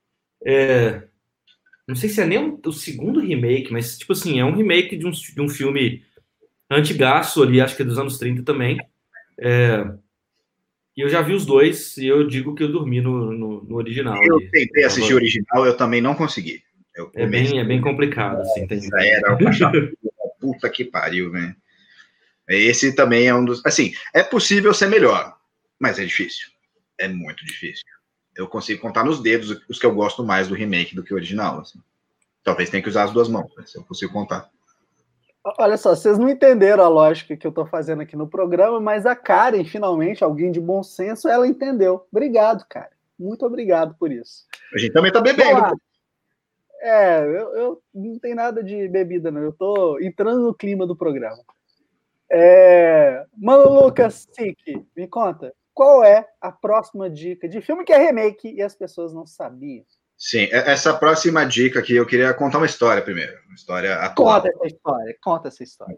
É, não sei se é nem um, o segundo remake, mas tipo assim, é um remake de um, de um filme antigaço ali, acho que é dos anos trinta também. É, e eu já vi os dois e eu digo que eu dormi no, no, no original. Eu ali. tentei assistir o original, eu também não consegui. Eu é, bem, é bem complicado, assim. Tem... Era uma puta que pariu, né? Esse também é um dos... Assim, é possível ser melhor, mas é difícil. É muito difícil. Eu consigo contar nos dedos os que eu gosto mais do remake do que o original. Assim. Talvez tenha que usar as duas mãos, mas eu consigo contar. Olha só, vocês não entenderam a lógica que eu tô fazendo aqui no programa, mas a Karen, finalmente, alguém de bom senso, ela entendeu. Obrigado, Karen. Muito obrigado por isso. A gente também tá bebendo. É, eu, eu não tem nada de bebida, não. Eu tô entrando no clima do programa. É... Mano Lucas Sick, me conta, qual é a próxima dica de filme que é remake e as pessoas não sabiam? Sim, essa próxima dica aqui, eu queria contar uma história primeiro. Uma história atual. Conta essa história, conta essa história.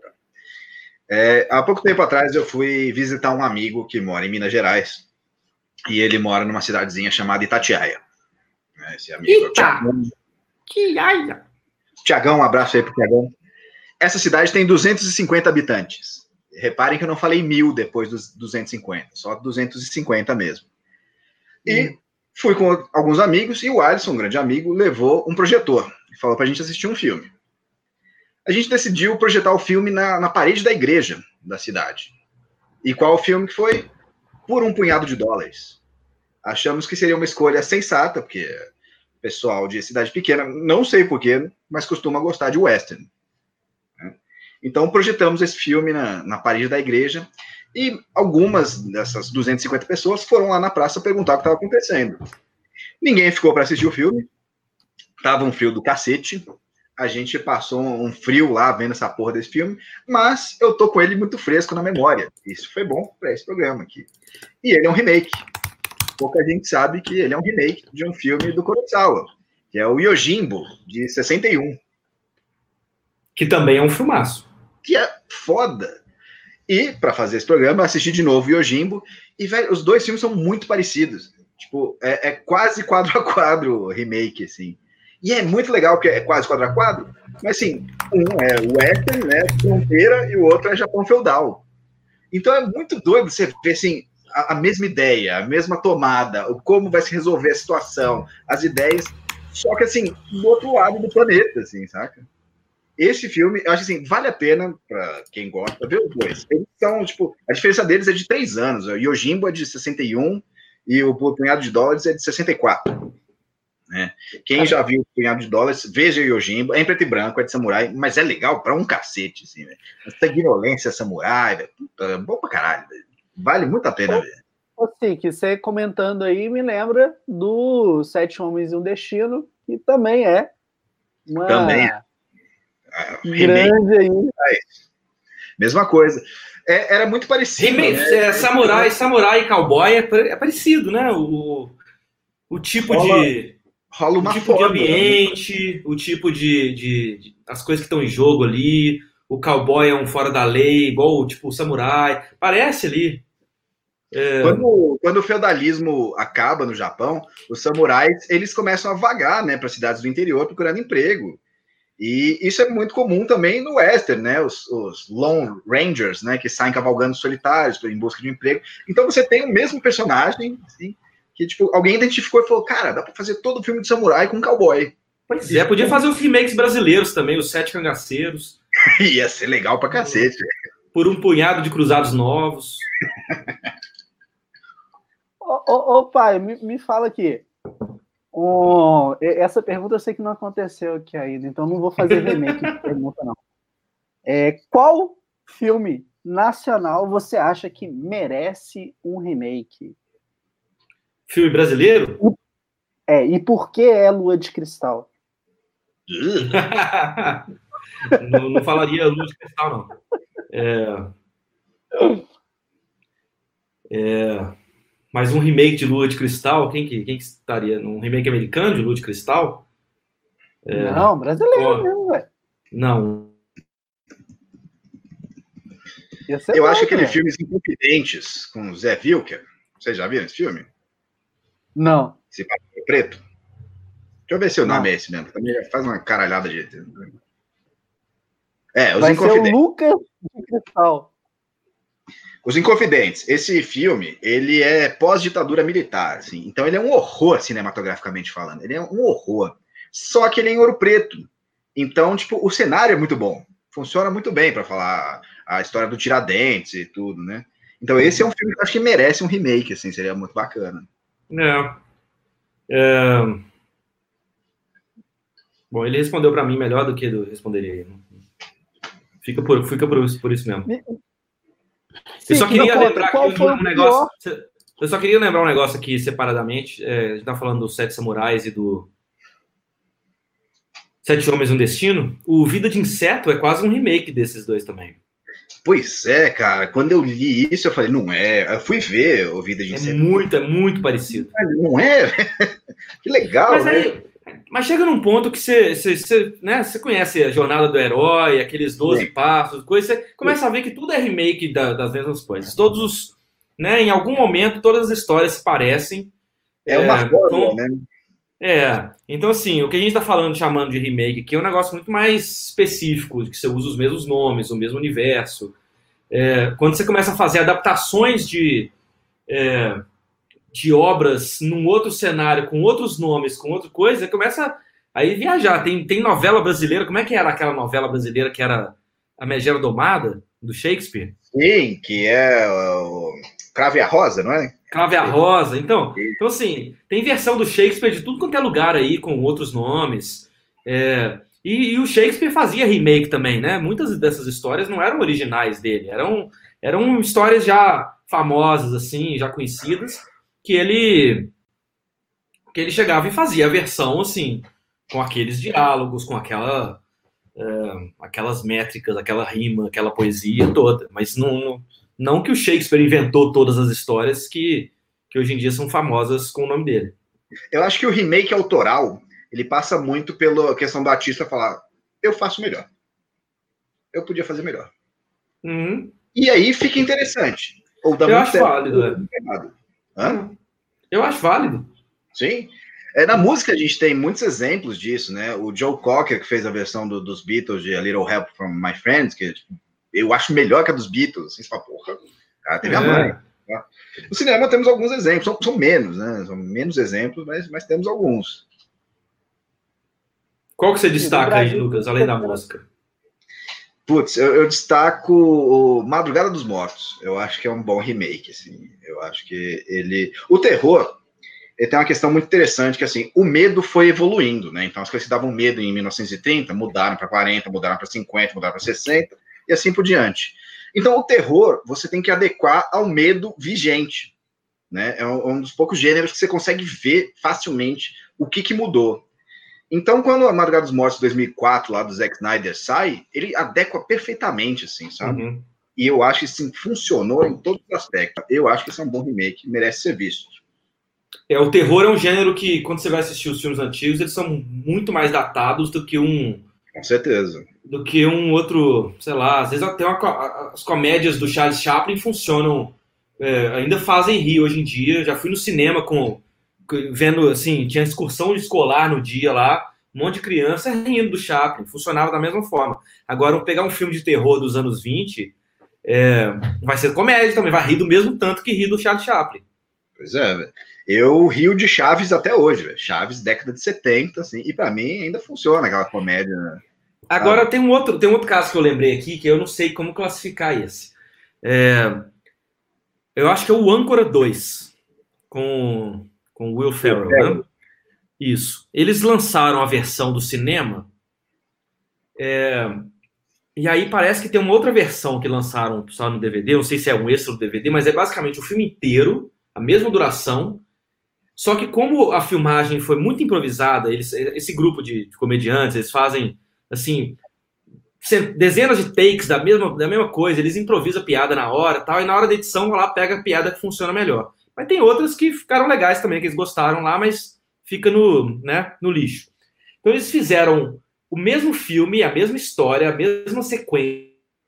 É, há pouco tempo atrás eu fui visitar um amigo que mora em Minas Gerais e ele mora numa cidadezinha chamada Itatiaia. Esse amigo é o Tiagão. Tiaia. Tiagão, um abraço aí pro Tiagão. Essa cidade tem duzentos e cinquenta habitantes. Reparem que eu não falei mil depois dos duzentos e cinquenta, só duzentos e cinquenta mesmo. E hum. fui com alguns amigos e o Alisson, um grande amigo, levou um projetor e falou pra gente assistir um filme. A gente decidiu projetar o filme na, na parede da igreja da cidade. E qual o filme que foi? Por um punhado de dólares. Achamos que seria uma escolha sensata, porque o pessoal de cidade pequena, não sei porquê, mas costuma gostar de western. Então, projetamos esse filme na, na parede da igreja e algumas dessas duzentas e cinquenta pessoas foram lá na praça perguntar o que estava acontecendo. Ninguém ficou para assistir o filme. Tava um frio do cacete. A gente passou um frio lá vendo essa porra desse filme, mas eu tô com ele muito fresco na memória. Isso foi bom para esse programa aqui. E ele é um remake. Pouca gente sabe que ele é um remake de um filme do Kurosawa, que é o Yojimbo, de sessenta e um. Que também é um filmaço. Que é foda. E, para fazer esse programa, assisti de novo Yojimbo, e, velho, os dois filmes são muito parecidos. Tipo, é, é quase quadro a quadro remake, assim. E é muito legal, porque é quase quadro a quadro, mas, assim, um é western, né, fronteira, e o outro é Japão feudal. Então é muito doido você ver, assim, a, a mesma ideia, a mesma tomada, o como vai se resolver a situação, as ideias, só que, assim, do outro lado do planeta, assim, saca? Esse filme, eu acho assim, vale a pena para quem gosta ver os dois. Eles são, tipo, a diferença deles é de três anos. O Yojimbo é de sessenta e um e o Punhado de Dólares é de sessenta e quatro. Né? Quem já viu o Punhado de Dólares, veja o Yojimbo. É em preto e branco, é de samurai, mas é legal pra um cacete, assim, velho. Essa violência samurai, velho. Puta, é bom pra caralho, velho. Vale muito a pena ver. Assim, que você comentando aí me lembra do Sete Homens e um Destino, que também é uma... Também é. Grande aí. Mesma coisa. É, era muito parecido. Remake, né? é, samurai, samurai e cowboy é, é parecido, né? O, o tipo rola, de. rola uma o tipo forma, de ambiente, né? O tipo de, de, de... as coisas que estão em jogo ali, o cowboy é um fora da lei, igual tipo o samurai, parece ali. É... Quando, quando o feudalismo acaba no Japão, os samurais eles começam a vagar, né, para cidades do interior procurando emprego. E isso é muito comum também no western, né? Os, os Lone Rangers, né, que saem cavalgando solitários em busca de um emprego. Então você tem o mesmo personagem, assim, que tipo alguém identificou e falou, cara, dá para fazer todo filme de samurai com um cowboy. Pois é, podia fazer os remakes brasileiros também, os Sete Cangaceiros. Ia ser legal pra cacete. Por um punhado de cruzados novos. Ô, ô, ô pai, me, me fala aqui. Oh, essa pergunta eu sei que não aconteceu aqui ainda, então não vou fazer remake de pergunta, não. É, qual filme nacional você acha que merece um remake? Filme brasileiro? É, e por que é Lua de Cristal? não, não falaria Lua de Cristal, não. É... É... Mas um remake de Lua de Cristal, quem que, quem que estaria? Um remake americano de Lua de Cristal? É... Não, brasileiro oh, mesmo, velho. Não. Eu bom, acho aquele filme Inconfidentes com Zé Wilker. Vocês já viram esse filme? Não. Esse papel preto? Deixa eu ver se o nome é esse mesmo. Também faz uma caralhada de... É, Os Vai Inconfidentes. Ser o Lucas de Cristal. Os Inconfidentes. Esse filme, ele é pós-ditadura militar, assim. Então ele é um horror, cinematograficamente falando. Ele é um horror. Só que ele é em ouro preto. Então, tipo, o cenário é muito bom. Funciona muito bem para falar a história do Tiradentes e tudo, né? Então esse é um filme que eu acho que merece um remake, assim. Seria muito bacana. É. é... Bom, ele respondeu para mim melhor do que eu responderia. Fica por, fica por, por isso mesmo. Sim, eu só queria conta, lembrar qual aqui foi um, um negócio. Eu só queria lembrar um negócio aqui separadamente. É, a gente tá falando dos Sete Samurais e do Sete Homens e um Destino. O Vida de Inseto é quase um remake desses dois também. Pois é, cara. Quando eu li isso, eu falei, não é. Eu fui ver o Vida de Inseto. É muito, é muito parecido. Não é? Que legal, mas né? Aí, mas chega num ponto que você, você, você, né, você conhece a jornada do herói, aqueles doze Sim. passos, coisas, você começa a ver que tudo é remake da, das mesmas coisas. Todos os, né, em algum momento, todas as histórias se parecem. É uma é, fórmula, então, né? É, então assim, o que a gente está falando, chamando de remake aqui, é um negócio muito mais específico, de que você usa os mesmos nomes, o mesmo universo. É, quando você começa a fazer adaptações de... É, de obras num outro cenário, com outros nomes, com outra coisa, começa a ir viajar. Tem, tem novela brasileira, como é que era aquela novela brasileira que era A Megera Domada, do Shakespeare? Sim, que é o Crave a Rosa, não é? Crave a Rosa. Então, então, assim, tem versão do Shakespeare de tudo quanto é lugar aí, com outros nomes. É, e, e o Shakespeare fazia remake também, né? Muitas dessas histórias não eram originais dele, eram, eram histórias já famosas, assim, já conhecidas, que ele que ele chegava e fazia a versão assim, com aqueles diálogos, com aquela é, aquelas métricas, aquela rima, aquela poesia toda, mas não, não que o Shakespeare inventou todas as histórias que, que hoje em dia são famosas com o nome dele. Eu acho que o remake autoral, ele passa muito pela questão do artista falar, eu faço melhor. Eu podia fazer melhor. Uhum. E aí fica interessante. Ou dá eu muito acho certo, válido, é. Hã? Eu acho válido. Sim. É, na música a gente tem muitos exemplos disso, né? O Joe Cocker, que fez a versão do, dos Beatles de A Little Help from My Friends, que tipo, eu acho melhor que a dos Beatles. Assim, você fala, porra, cara, teve é. a mãe. Tá? No cinema temos alguns exemplos, são, são menos, né? São menos exemplos, mas, mas temos alguns. Qual que você destaca aí, Lucas, além da música? Putz, eu, eu destaco o Madrugada dos Mortos. Eu acho que é um bom remake, assim. Eu acho que ele... O terror, ele tem uma questão muito interessante, que, assim, o medo foi evoluindo, né? Então, as coisas que davam medo em mil novecentos e trinta, mudaram para quarenta, mudaram para cinquenta, mudaram para sessenta, e assim por diante. Então, o terror, você tem que adequar ao medo vigente, né? É um, um dos poucos gêneros que você consegue ver facilmente o que, que mudou. Então, quando a Madrugada dos Mortos de dois mil e quatro, lá do Zack Snyder, sai, ele adequa perfeitamente, assim, sabe? Uhum. E eu acho que, sim, funcionou em todos os aspectos. Eu acho que esse é um bom remake, merece ser visto. É, o terror é um gênero que, quando você vai assistir os filmes antigos, eles são muito mais datados do que um... Com certeza. Do que um outro, sei lá, às vezes até uma, as comédias do Charles Chaplin funcionam, é, ainda fazem rir hoje em dia. Já fui no cinema com, vendo, assim, tinha excursão escolar no dia lá, um monte de criança rindo do Chaplin, funcionava da mesma forma. Agora, pegar um filme de terror dos anos vinte, é, vai ser comédia também, vai rir do mesmo tanto que ri do Charles Chaplin. Pois é, velho. Eu rio de Chaves até hoje, velho. Chaves, década de setenta, assim, e pra mim ainda funciona aquela comédia, né? Agora, ah. tem, um outro, tem um outro caso que eu lembrei aqui, que eu não sei como classificar esse. É, eu acho que é o Âncora dois, com, com Will Ferrell, né? Isso. Eles lançaram a versão do cinema, é, e aí parece que tem uma outra versão que lançaram só no D V D, não sei se é um extra do D V D, mas é basicamente o filme inteiro, a mesma duração, só que como a filmagem foi muito improvisada, eles, esse grupo de, de comediantes, eles fazem, assim, dezenas de takes da mesma, da mesma coisa, eles improvisam a piada na hora e tal, e na hora da edição lá pega a piada que funciona melhor. Mas tem outras que ficaram legais também, que eles gostaram lá, mas fica no, né, no lixo. Então eles fizeram o mesmo filme, a mesma história, a mesma sequência,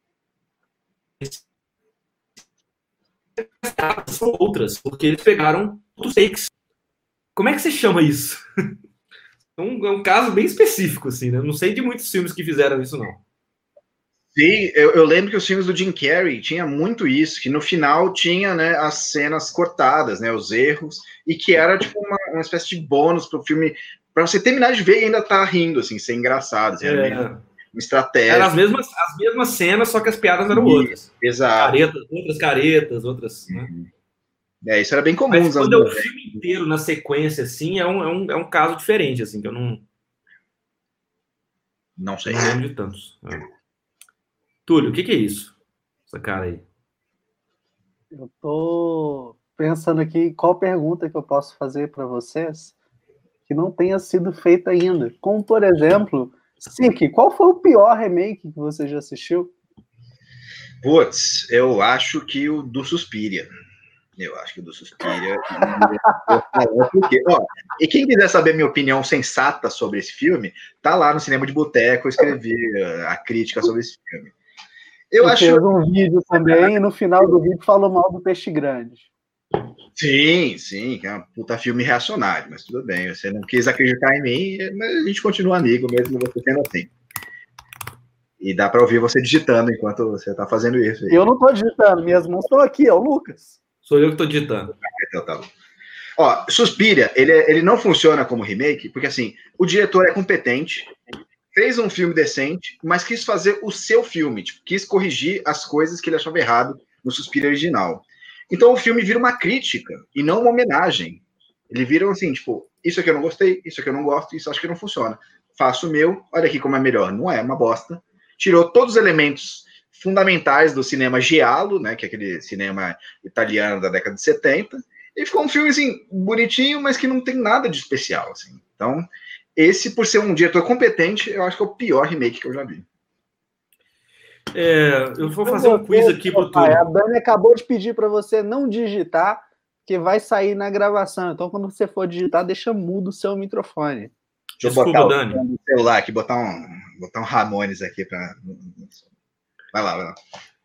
são outras, porque eles pegaram os takes. Como é que você chama isso? É um, é um caso bem específico, assim, né? Não sei de muitos filmes que fizeram isso, não. Sim, eu, eu lembro que os filmes do Jim Carrey tinha muito isso, que no final tinha, né, as cenas cortadas, né, os erros, e que era tipo uma, uma espécie de bônus pro filme, para você terminar de ver e ainda tá rindo, assim, ser engraçado, assim, era é. meio uma estratégia. Eram as mesmas, as mesmas cenas, só que as piadas eram e, outras. Exato. Caretas, outras caretas, outras... Uhum. Né? É, isso era bem comum. Mas quando é o filme inteiro na sequência, assim, é um, é um, é um caso diferente, assim, que eu não... Não sei. Não lembro de tantos. É. Túlio, o que, que é isso? Essa cara aí. Eu tô pensando aqui qual pergunta que eu posso fazer para vocês que não tenha sido feita ainda. Como, por exemplo, Siki, qual foi o pior remake que você já assistiu? Putz, eu acho que o do Suspiria. Eu acho que o do Suspiria. Porque, ó, e quem quiser saber minha opinião sensata sobre esse filme, tá lá no Cinema de Boteco, eu escrevi a crítica sobre esse filme. Eu acho... fez um vídeo também, e no final do vídeo falou mal do Peixe Grande. Sim, sim, que é um puta filme reacionário, mas tudo bem, você não quis acreditar em mim, mas a gente continua amigo mesmo você sendo assim. E dá para ouvir você digitando enquanto você tá fazendo isso. Aí. Eu não tô digitando, minhas mãos estão aqui, é o Lucas. Sou eu que tô digitando. Então tá bom. Ó, Suspiria, ele, ele não funciona como remake, porque assim, o diretor é competente, fez um filme decente, mas quis fazer o seu filme, tipo, quis corrigir as coisas que ele achava errado no Suspiria original. Então o filme vira uma crítica e não uma homenagem. Ele vira assim, tipo, isso aqui eu não gostei, isso aqui eu não gosto, isso acho que não funciona. Faço o meu, olha aqui como é melhor. Não é, uma bosta. Tirou todos os elementos fundamentais do cinema giallo, né, que é aquele cinema italiano da década de setenta, e ficou um filme, assim, bonitinho, mas que não tem nada de especial, assim. Então, esse, por ser um diretor competente, eu acho que é o pior remake que eu já vi. É, eu vou fazer um quiz aqui pro Túlio. A Dani acabou de pedir para você não digitar, que vai sair na gravação. Então, quando você for digitar, deixa mudo o seu microfone. Deixa eu Desculpa, botar Dani. o celular aqui, botar um, botar um Ramones aqui para... Vai lá, vai lá.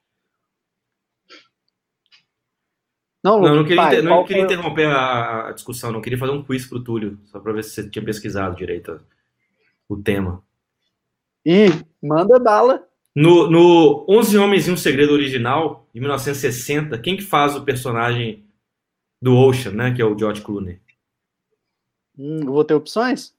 Não, não, não queria, pai, inter... não queria foi... interromper a, a discussão, não queria fazer um quiz pro Túlio, só para ver se você tinha pesquisado direito o tema. Ih, manda bala. No, no onze Homens e um Segredo original, de mil novecentos e sessenta, quem que faz o personagem do Ocean, né, que é o George Clooney? Hum, vou ter opções?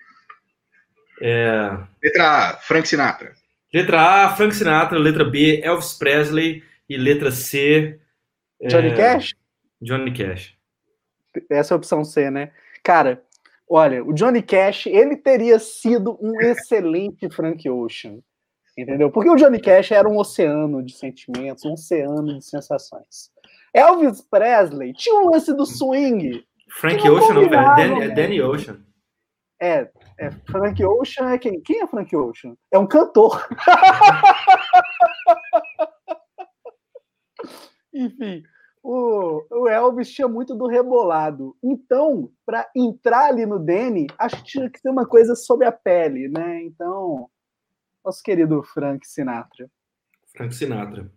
É... Letra A, Frank Sinatra. Letra A, Frank Sinatra. Letra B, Elvis Presley. E letra C... Johnny é... Cash? Johnny Cash. Essa é a opção C, né? Cara, olha, o Johnny Cash, ele teria sido um excelente Frank Ocean. Entendeu? Porque o Johnny Cash era um oceano de sentimentos, um oceano de sensações. Elvis Presley tinha um lance do swing. Frank Ocean não, velho. É Danny, é Danny Ocean. É, é, Frank Ocean é quem? Quem é Frank Ocean? É um cantor. Enfim, o, o Elvis tinha muito do rebolado. Então, para entrar ali no Danny, acho que tinha que ser uma coisa sobre a pele, né? Então, nosso querido Frank Sinatra. Frank Sinatra.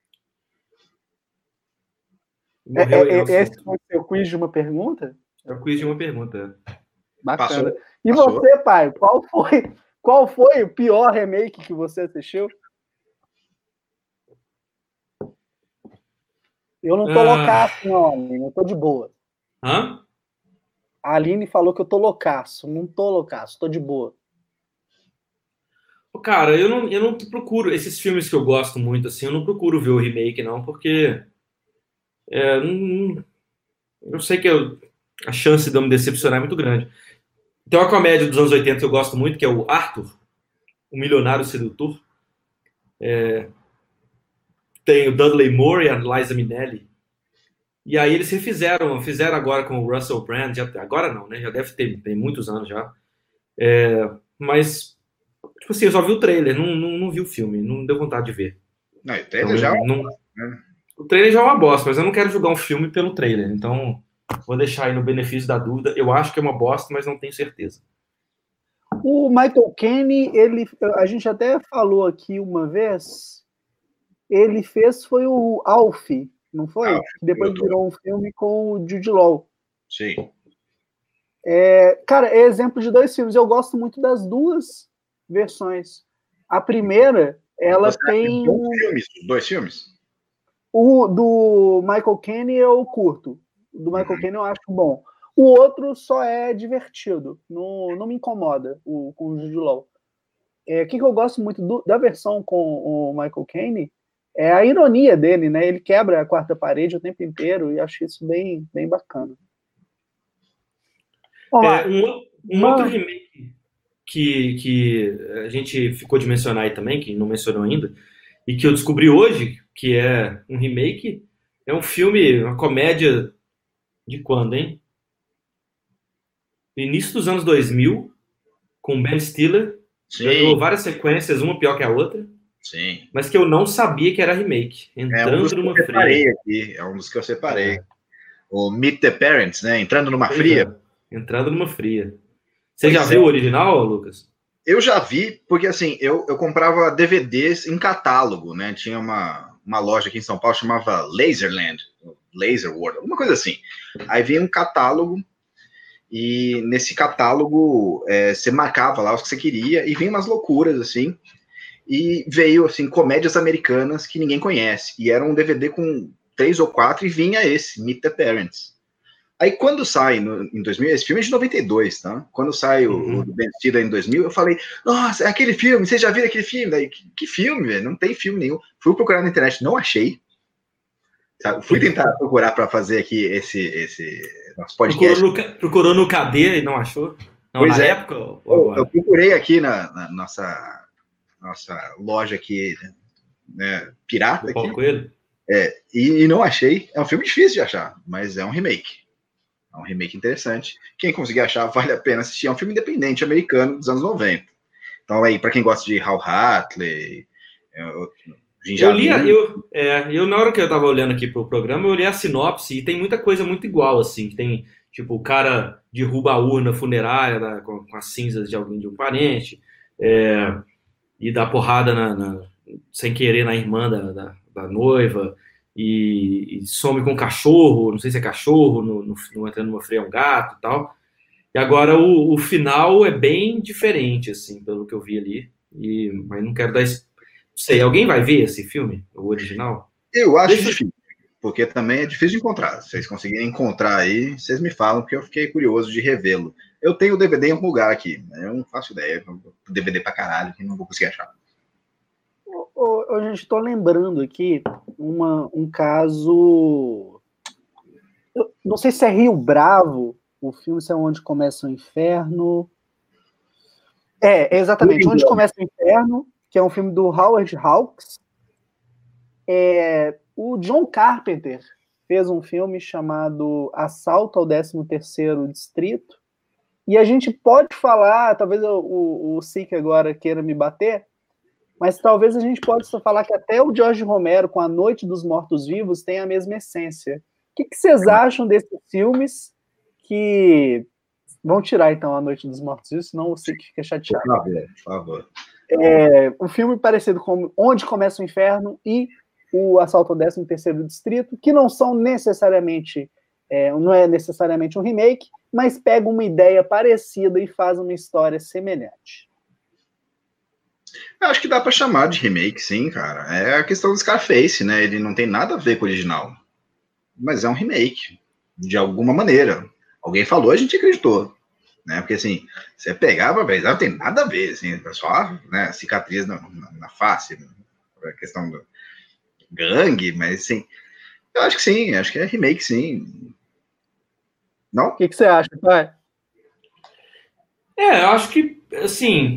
É, Morreu aí, é, nosso... esse foi o seu quiz de uma pergunta? É o quiz de uma pergunta. Bacana. Passou, e passou. você, pai, qual foi, qual foi o pior remake que você assistiu? Eu não tô Ah. loucaço, não, Aline. Eu tô de boa. Hã? A Aline falou que eu tô loucaço. Não tô loucaço, tô de boa. Cara, eu não, eu não procuro esses filmes que eu gosto muito, assim, eu não procuro ver o remake, não, porque é, não, eu sei que eu, a chance de eu me decepcionar é muito grande. Tem uma comédia dos anos oitenta que eu gosto muito, que é o Arthur, o Milionário Sedutor. É, tem o Dudley Moore e a Liza Minnelli. E aí eles refizeram, fizeram agora com o Russell Brand, já, agora não, né? Já deve ter, tem muitos anos já. É, mas, tipo assim, eu só vi o trailer, não, não, não vi o filme, não deu vontade de ver. Não, o trailer Então, já. não, Né? O trailer já é uma bosta, mas eu não quero julgar um filme pelo trailer, então vou deixar aí no benefício da dúvida. Eu acho que é uma bosta, mas não tenho certeza. O Michael Caine, ele, a gente até falou aqui uma vez, ele fez foi o Alf, não foi? Alf, que depois eu tô... virou um filme com o Jude Law. Sim. É, cara, é exemplo de dois filmes. Eu gosto muito das duas versões. A primeira, ela Você tem dois filmes, dois filmes? o do Michael Caine eu curto. O do Michael Uhum. Caine eu acho bom. O outro só é divertido, não, não me incomoda o, com o Jude Law. É, o que, que eu gosto muito do, da versão com o Michael Caine é a ironia dele, né? Ele quebra a quarta parede o tempo inteiro e acho isso bem, bem bacana. É, um, um uma... outro remake que, que a gente ficou de mencionar aí também, que não mencionou ainda, e que eu descobri hoje, que é um remake, é um filme, uma comédia de quando, hein? Início dos anos dois mil, com Ben Stiller. Sim. Ganhou várias sequências, uma pior que a outra. Sim. Mas que eu não sabia que era remake. Entrando é um dos numa que eu separei fria. aqui. É um dos que eu separei. É. O Meet the Parents, né? Entrando numa Pois fria. É. Entrando numa fria. Você Pois já é. viu o original, Lucas? Eu já vi, porque assim, eu, eu comprava D V Ds em catálogo, né? Tinha uma, uma loja aqui em São Paulo, chamava Laserland, Laser World, alguma coisa assim. Aí vinha um catálogo, e nesse catálogo é, você marcava lá os que você queria, e vinha umas loucuras, assim, e veio, assim, comédias americanas que ninguém conhece, e era um D V D com três ou quatro, e vinha esse, Meet the Parents. Aí, quando sai no, em dois mil, esse filme é de noventa e dois, tá? Quando sai Uhum. o, o Ben Stiller em dois mil, eu falei, nossa, é aquele filme, vocês já viram aquele filme? Daí, que, que filme, velho? Não tem filme nenhum. Fui procurar na internet, não achei. Sabe? Fui tentar procurar para fazer aqui esse, esse nosso podcast. Procurou no, procurou no K D e não achou? Não, pois na é. época ou eu, agora? eu procurei aqui na, na nossa, nossa loja aqui, né, pirata Do Paulo aqui, Coelho? é, e, e não achei. É um filme difícil de achar, mas é um remake. É um remake interessante. Quem conseguir achar, vale a pena assistir. É um filme independente americano dos anos noventa. Então, aí, para quem gosta de Hal Hartley, eu li, a, eu, é, eu na hora que eu tava olhando aqui pro programa, eu olhei a sinopse e tem muita coisa muito igual, assim. Tem, tipo, o cara derruba a urna funerária da, com, com as cinzas de alguém, de um parente, é, e dá porrada na, na, sem querer na irmã da, da, da noiva, e, e some com um cachorro, não sei se é cachorro, no, no, no entrando numa freia um gato e tal. E agora o, o final é bem diferente, assim, pelo que eu vi ali. E, mas não quero dar. Não sei, alguém vai ver esse filme, o original? Eu acho Deixa... difícil, porque também é difícil de encontrar. Se vocês conseguirem encontrar aí, vocês me falam, porque eu fiquei curioso de revê-lo. Eu tenho o D V D em algum lugar aqui, eu não faço ideia. D V D pra caralho, que não vou conseguir achar. Ô, ô, gente, estou lembrando aqui uma, um caso. Eu não sei se é Rio Bravo, o filme, se é Onde Começa o Inferno. É, exatamente, Onde Começa o Inferno, que é um filme do Howard Hawks. É, o John Carpenter fez um filme chamado Assalto ao décimo terceiro Distrito. E a gente pode falar, talvez o, o, o Sique agora queira me bater, mas talvez a gente possa falar que até o Jorge Romero, com A Noite dos Mortos-Vivos, tem a mesma essência. O que, que vocês acham desses filmes que... Vão tirar, então, A Noite dos Mortos-Vivos, senão você que fica chateado. Por favor, por favor. É, um filme parecido com Onde Começa o Inferno e o Assalto ao décimo terceiro Distrito, que não são necessariamente, é, não é necessariamente um remake, mas pega uma ideia parecida e faz uma história semelhante. Eu acho que dá para chamar de remake, sim, cara. É a questão do Scarface, né? Ele não tem nada a ver com o original. Mas é um remake, de alguma maneira. Alguém falou, a gente acreditou. Né? Porque, assim, você pegava, velho, não tem nada a ver, assim, só, né, cicatriz na, na, na face, né? A questão do gangue, mas, assim, eu acho que sim, acho que é remake, sim. Não? O que, que você acha, pai? É, eu acho que, assim...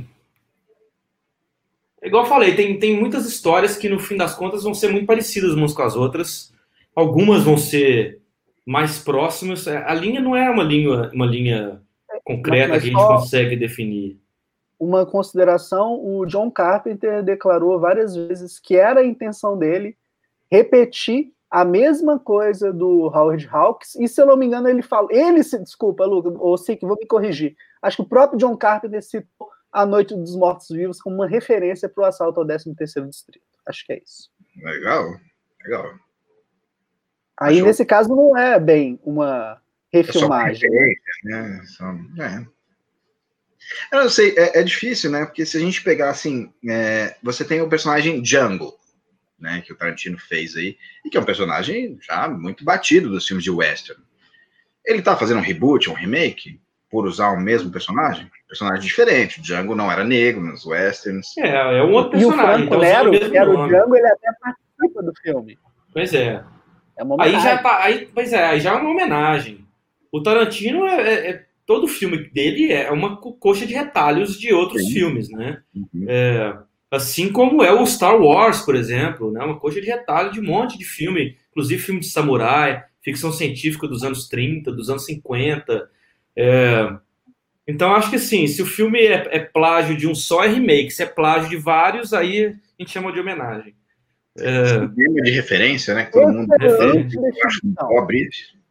Igual eu falei, tem, tem muitas histórias que, no fim das contas, vão ser muito parecidas umas com as outras. Algumas vão ser mais próximas. A linha não é uma linha, uma linha concreta mas, mas que a gente consegue definir. Uma consideração, o John Carpenter declarou várias vezes que era a intenção dele repetir a mesma coisa do Howard Hawks, e se eu não me engano ele fala, ele se, desculpa, Luca, ou sei que vou me corrigir, acho que o próprio John Carpenter citou A Noite dos Mortos-Vivos como uma referência para o Assalto ao décimo terceiro Distrito. Acho que é isso. Legal, legal. Aí, Achou. Nesse caso, não é bem uma refilmagem. É né? Só, é. Eu não sei, é, é difícil, né? Porque se a gente pegar, assim, é, você tem o personagem Django, né? Que o Tarantino fez aí, e que é um personagem já muito batido dos filmes de western. Ele tá fazendo um reboot, um remake, por usar o mesmo personagem? Personagem diferente. O Django não era negro nos westerns. É, é um outro personagem. E o Franco Nero, então, que era o Django, ele até participa do filme. Pois é. É uma aí já tá, aí, pois é, aí já é uma homenagem. O Tarantino, é, é, é todo filme dele é uma coxa de retalhos de outros Sim. filmes, né? Uhum. É, assim como é o Star Wars, por exemplo, né? Uma coxa de retalho de um monte de filme, inclusive filme de samurai, ficção científica dos anos trinta, dos anos cinquenta. É, então, acho que assim, se o filme é, é plágio de um só, é remake. Se é plágio de vários, aí a gente chama de homenagem. É... Cinema de referência, né? Que todo mundo pobre.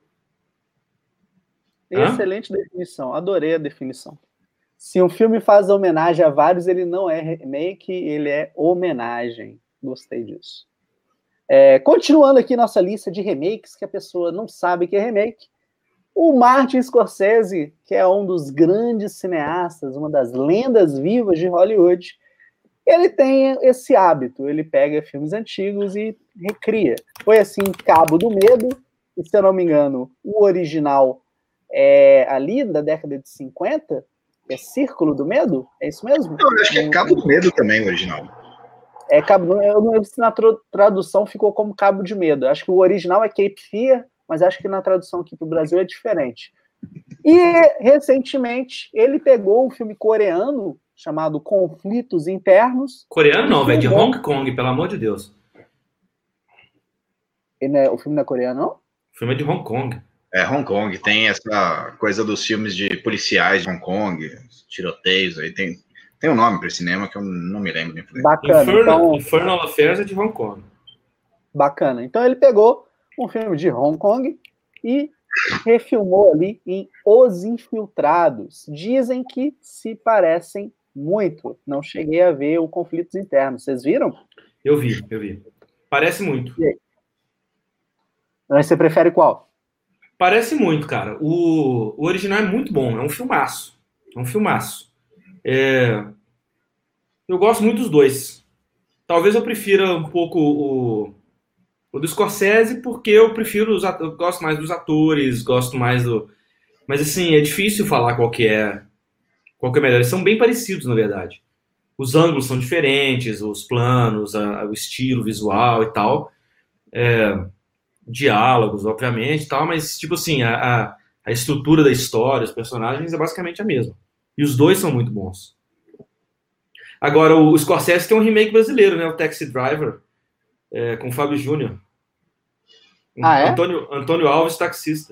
Excelente definição, adorei a definição. Se um filme faz homenagem a vários, ele não é remake, ele é homenagem. Gostei disso. É, continuando aqui nossa lista de remakes, que a pessoa não sabe que é remake, o Martin Scorsese, que é um dos grandes cineastas, uma das lendas vivas de Hollywood, ele tem esse hábito, ele pega filmes antigos e recria. Foi assim, Cabo do Medo, e se eu não me engano, o original é ali da década de cinquenta, é Círculo do Medo? É isso mesmo? Eu acho que é Cabo do Medo também, o original. É Cabo, eu não lembro se na tradução ficou como Cabo de Medo. Acho que o original é Cape Fear, mas acho que na tradução aqui para o Brasil é diferente. E, recentemente, ele pegou um filme coreano chamado Conflitos Internos. Coreano não, velho, de Hong Kong, pelo amor de Deus. Ele é, o filme não é coreano, não? O filme é de Hong Kong. É, Hong Kong, tem essa coisa dos filmes de policiais de Hong Kong, tiroteios, aí tem, tem um nome para esse cinema que eu não me lembro. Bacana. Infernal, então, Infernal Affairs é de Hong Kong. Bacana. Então ele pegou um filme de Hong Kong e refilmou ali em Os Infiltrados. Dizem que se parecem muito. Não cheguei a ver o Conflitos Internos. Vocês viram? Eu vi, eu vi. Parece muito. E aí? Mas você prefere qual? Parece muito, cara. O, o original é muito bom. É um filmaço. É um filmaço. É... Eu gosto muito dos dois. Talvez eu prefira um pouco o, o do Scorsese, porque eu prefiro os atores, eu gosto mais dos atores, gosto mais do... Mas, assim, é difícil falar qual que é, qual que é melhor. Eles são bem parecidos, na verdade. Os ângulos são diferentes, os planos, a, o estilo visual e tal. É... diálogos, obviamente, tal, mas, tipo assim, a, a, a estrutura da história, os personagens é basicamente a mesma. E os dois são muito bons. Agora, o, o Scorsese tem um remake brasileiro, né? O Taxi Driver, é, com o Fábio Júnior. Ah, é? Antônio, Antônio Alves, taxista.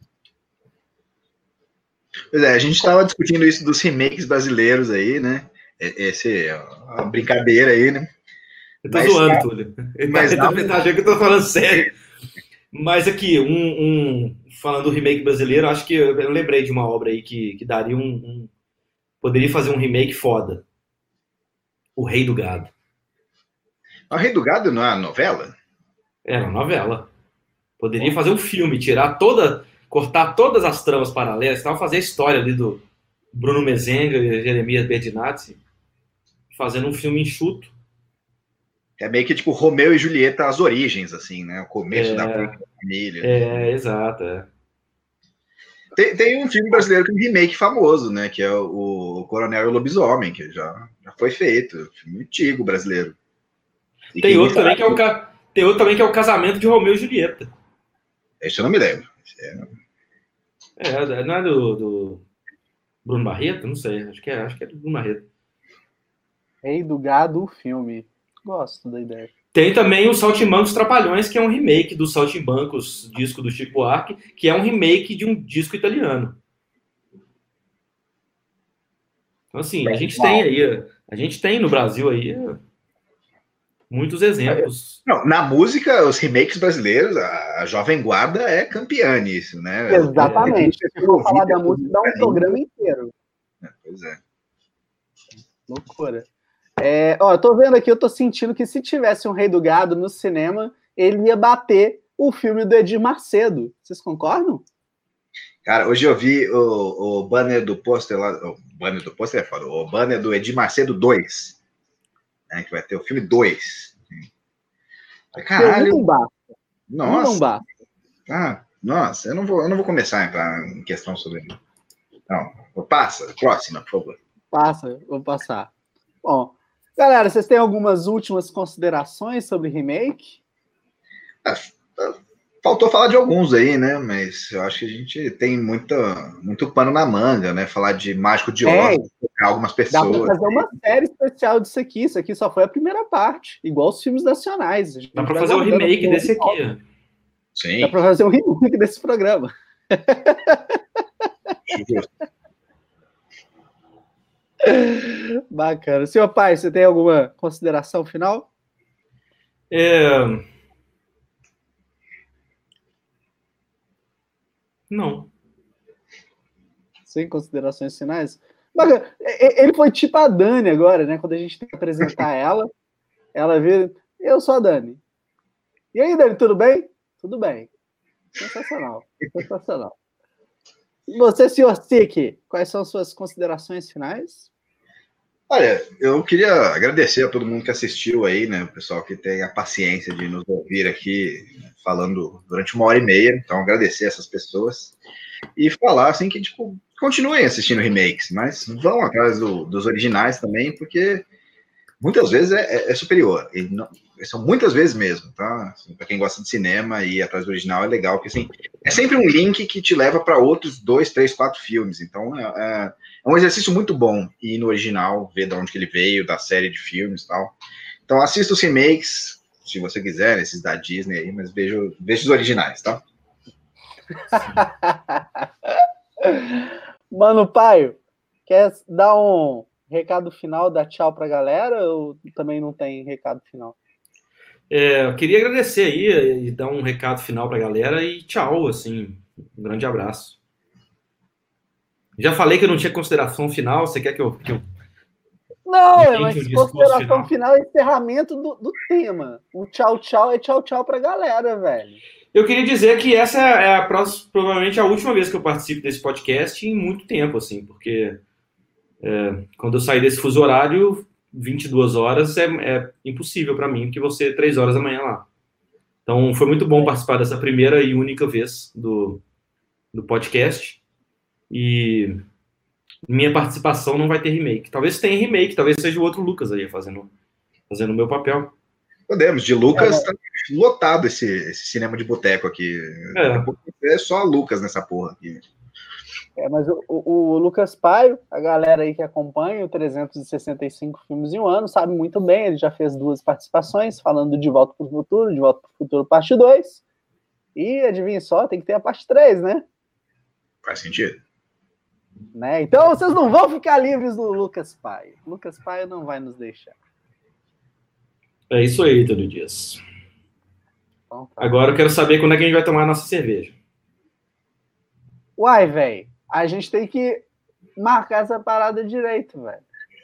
Pois é, a gente estava discutindo isso dos remakes brasileiros aí, né? esse é uma brincadeira aí, né? Eu tô mas, zoando, Túlio. Ele mas tá, ele tá achando que eu tô falando sério. Mas aqui, um, um, falando do remake brasileiro, acho que eu, eu lembrei de uma obra aí que, que daria um, um... Poderia fazer um remake foda. O Rei do Gado. O Rei do Gado não é uma novela? É uma novela. Poderia fazer um filme, tirar toda... Cortar todas as tramas paralelas, tal, fazer a história ali do Bruno Mezenga e Jeremias Bertinazzi, fazendo um filme enxuto. É meio que tipo Romeu e Julieta, as origens, assim, né? O começo é, da família. É, exato. É. Tem, tem um filme brasileiro com um remake famoso, né? Que é o, o Coronel e o Lobisomem, que já, já foi feito. Filme antigo brasileiro. E tem outro, também que é o, tem outro também que é o Casamento de Romeu e Julieta. Esse eu não me lembro. É, é não é do, do Bruno Barreto? Não sei. Acho que é, acho que é do Bruno Barreto. Rei do Gado, o filme. Gosto da ideia. Tem também o Saltimbancos Trapalhões, que é um remake do Saltimbancos, disco do Chico Buarque, que é um remake de um disco italiano. Então, assim, a gente tem aí, a gente tem no Brasil aí muitos exemplos. Não, na música, os remakes brasileiros, a Jovem Guarda é campeã nisso, né? Exatamente. Se eu for falar da música, dá um programa inteiro. É, pois é. Loucura. É, ó, eu tô vendo aqui, eu tô sentindo que se tivesse um Rei do Gado no cinema, ele ia bater o filme do Edir Macedo. Vocês concordam? Cara, hoje eu vi o, o banner do pôster lá, o banner do pôster é foda, o banner do Edir Macedo dois, né, que vai ter o filme dois. Caralho. Não basta. Nossa. Não basta. Ah, nossa, eu não vou, eu não vou começar a entrar em questão sobre isso. Não, passa, próxima, por favor. Passa, vou passar. Bom, galera, vocês têm algumas últimas considerações sobre remake? Ah, faltou falar de alguns aí, né? Mas eu acho que a gente tem muita, muito pano na manga, né? Falar de Mágico de Oz, é, algumas pessoas. Dá para fazer uma série especial disso aqui. Isso aqui só foi a primeira parte, igual os filmes nacionais. Dá para fazer um remake desse aqui. Ó. Sim. Dá para fazer um remake desse programa. Bacana. Senhor pai, você tem alguma consideração final? É... Não. Sem considerações finais? Bacana. Ele foi tipo a Dani agora, né? Quando a gente tem que apresentar ela, ela vira, eu sou a Dani. E aí, Dani, tudo bem? Tudo bem. Sensacional. Sensacional. E você, senhor Sique, quais são suas considerações finais? Olha, eu queria agradecer a todo mundo que assistiu aí, né? O pessoal que tem a paciência de nos ouvir aqui falando durante uma hora e meia. Então, agradecer essas pessoas e falar, assim, que, tipo, continuem assistindo remakes, mas vão atrás do, dos originais também, porque muitas vezes é, é, é superior. E não, são muitas vezes mesmo, tá? Assim, para quem gosta de cinema e ir atrás do original é legal, porque, assim, é sempre um link que te leva para outros dois, três, quatro filmes. Então, é, é, é um exercício muito bom ir no original, ver de onde que ele veio, da série de filmes e tal. Então, assista os remakes, se você quiser, esses da Disney aí, mas veja, veja os originais, tá? Mano, Paio, quer dar um recado final, dar tchau pra galera ou também não tem recado final? É, eu queria agradecer aí e dar um recado final pra galera e tchau, assim, um grande abraço. Já falei que eu não tinha consideração final, você quer que eu... Que eu... Não, é, mas um consideração final, final é encerramento do, do tema. O tchau, tchau é tchau, tchau pra galera, velho. Eu queria dizer que essa é a próxima, provavelmente a última vez que eu participo desse podcast em muito tempo, assim, porque é, quando eu sair desse fuso horário, vinte e duas horas é, é impossível para mim, porque você três horas da manhã lá. Então, foi muito bom participar dessa primeira e única vez do, do podcast. E minha participação não vai ter remake. Talvez tenha remake, talvez seja o outro Lucas aí fazendo fazendo o meu papel. Podemos, de Lucas, é, tá lotado esse, esse cinema de boteco aqui. É. é só Lucas nessa porra aqui. É, mas o, o, o Lucas Paio, a galera aí que acompanha o trezentos e sessenta e cinco filmes em um ano, sabe muito bem, ele já fez duas participações, falando de Volta para o Futuro, de Volta para o Futuro parte dois, e adivinha só, tem que ter a parte três, né? Faz sentido. Né? Então vocês não vão ficar livres do Lucas Paia. Lucas Paia não vai nos deixar. É isso aí, Túlio Dias. Então, tá. Agora eu quero saber quando é que a gente vai tomar a nossa cerveja. Uai, velho, a gente tem que marcar essa parada direito, velho.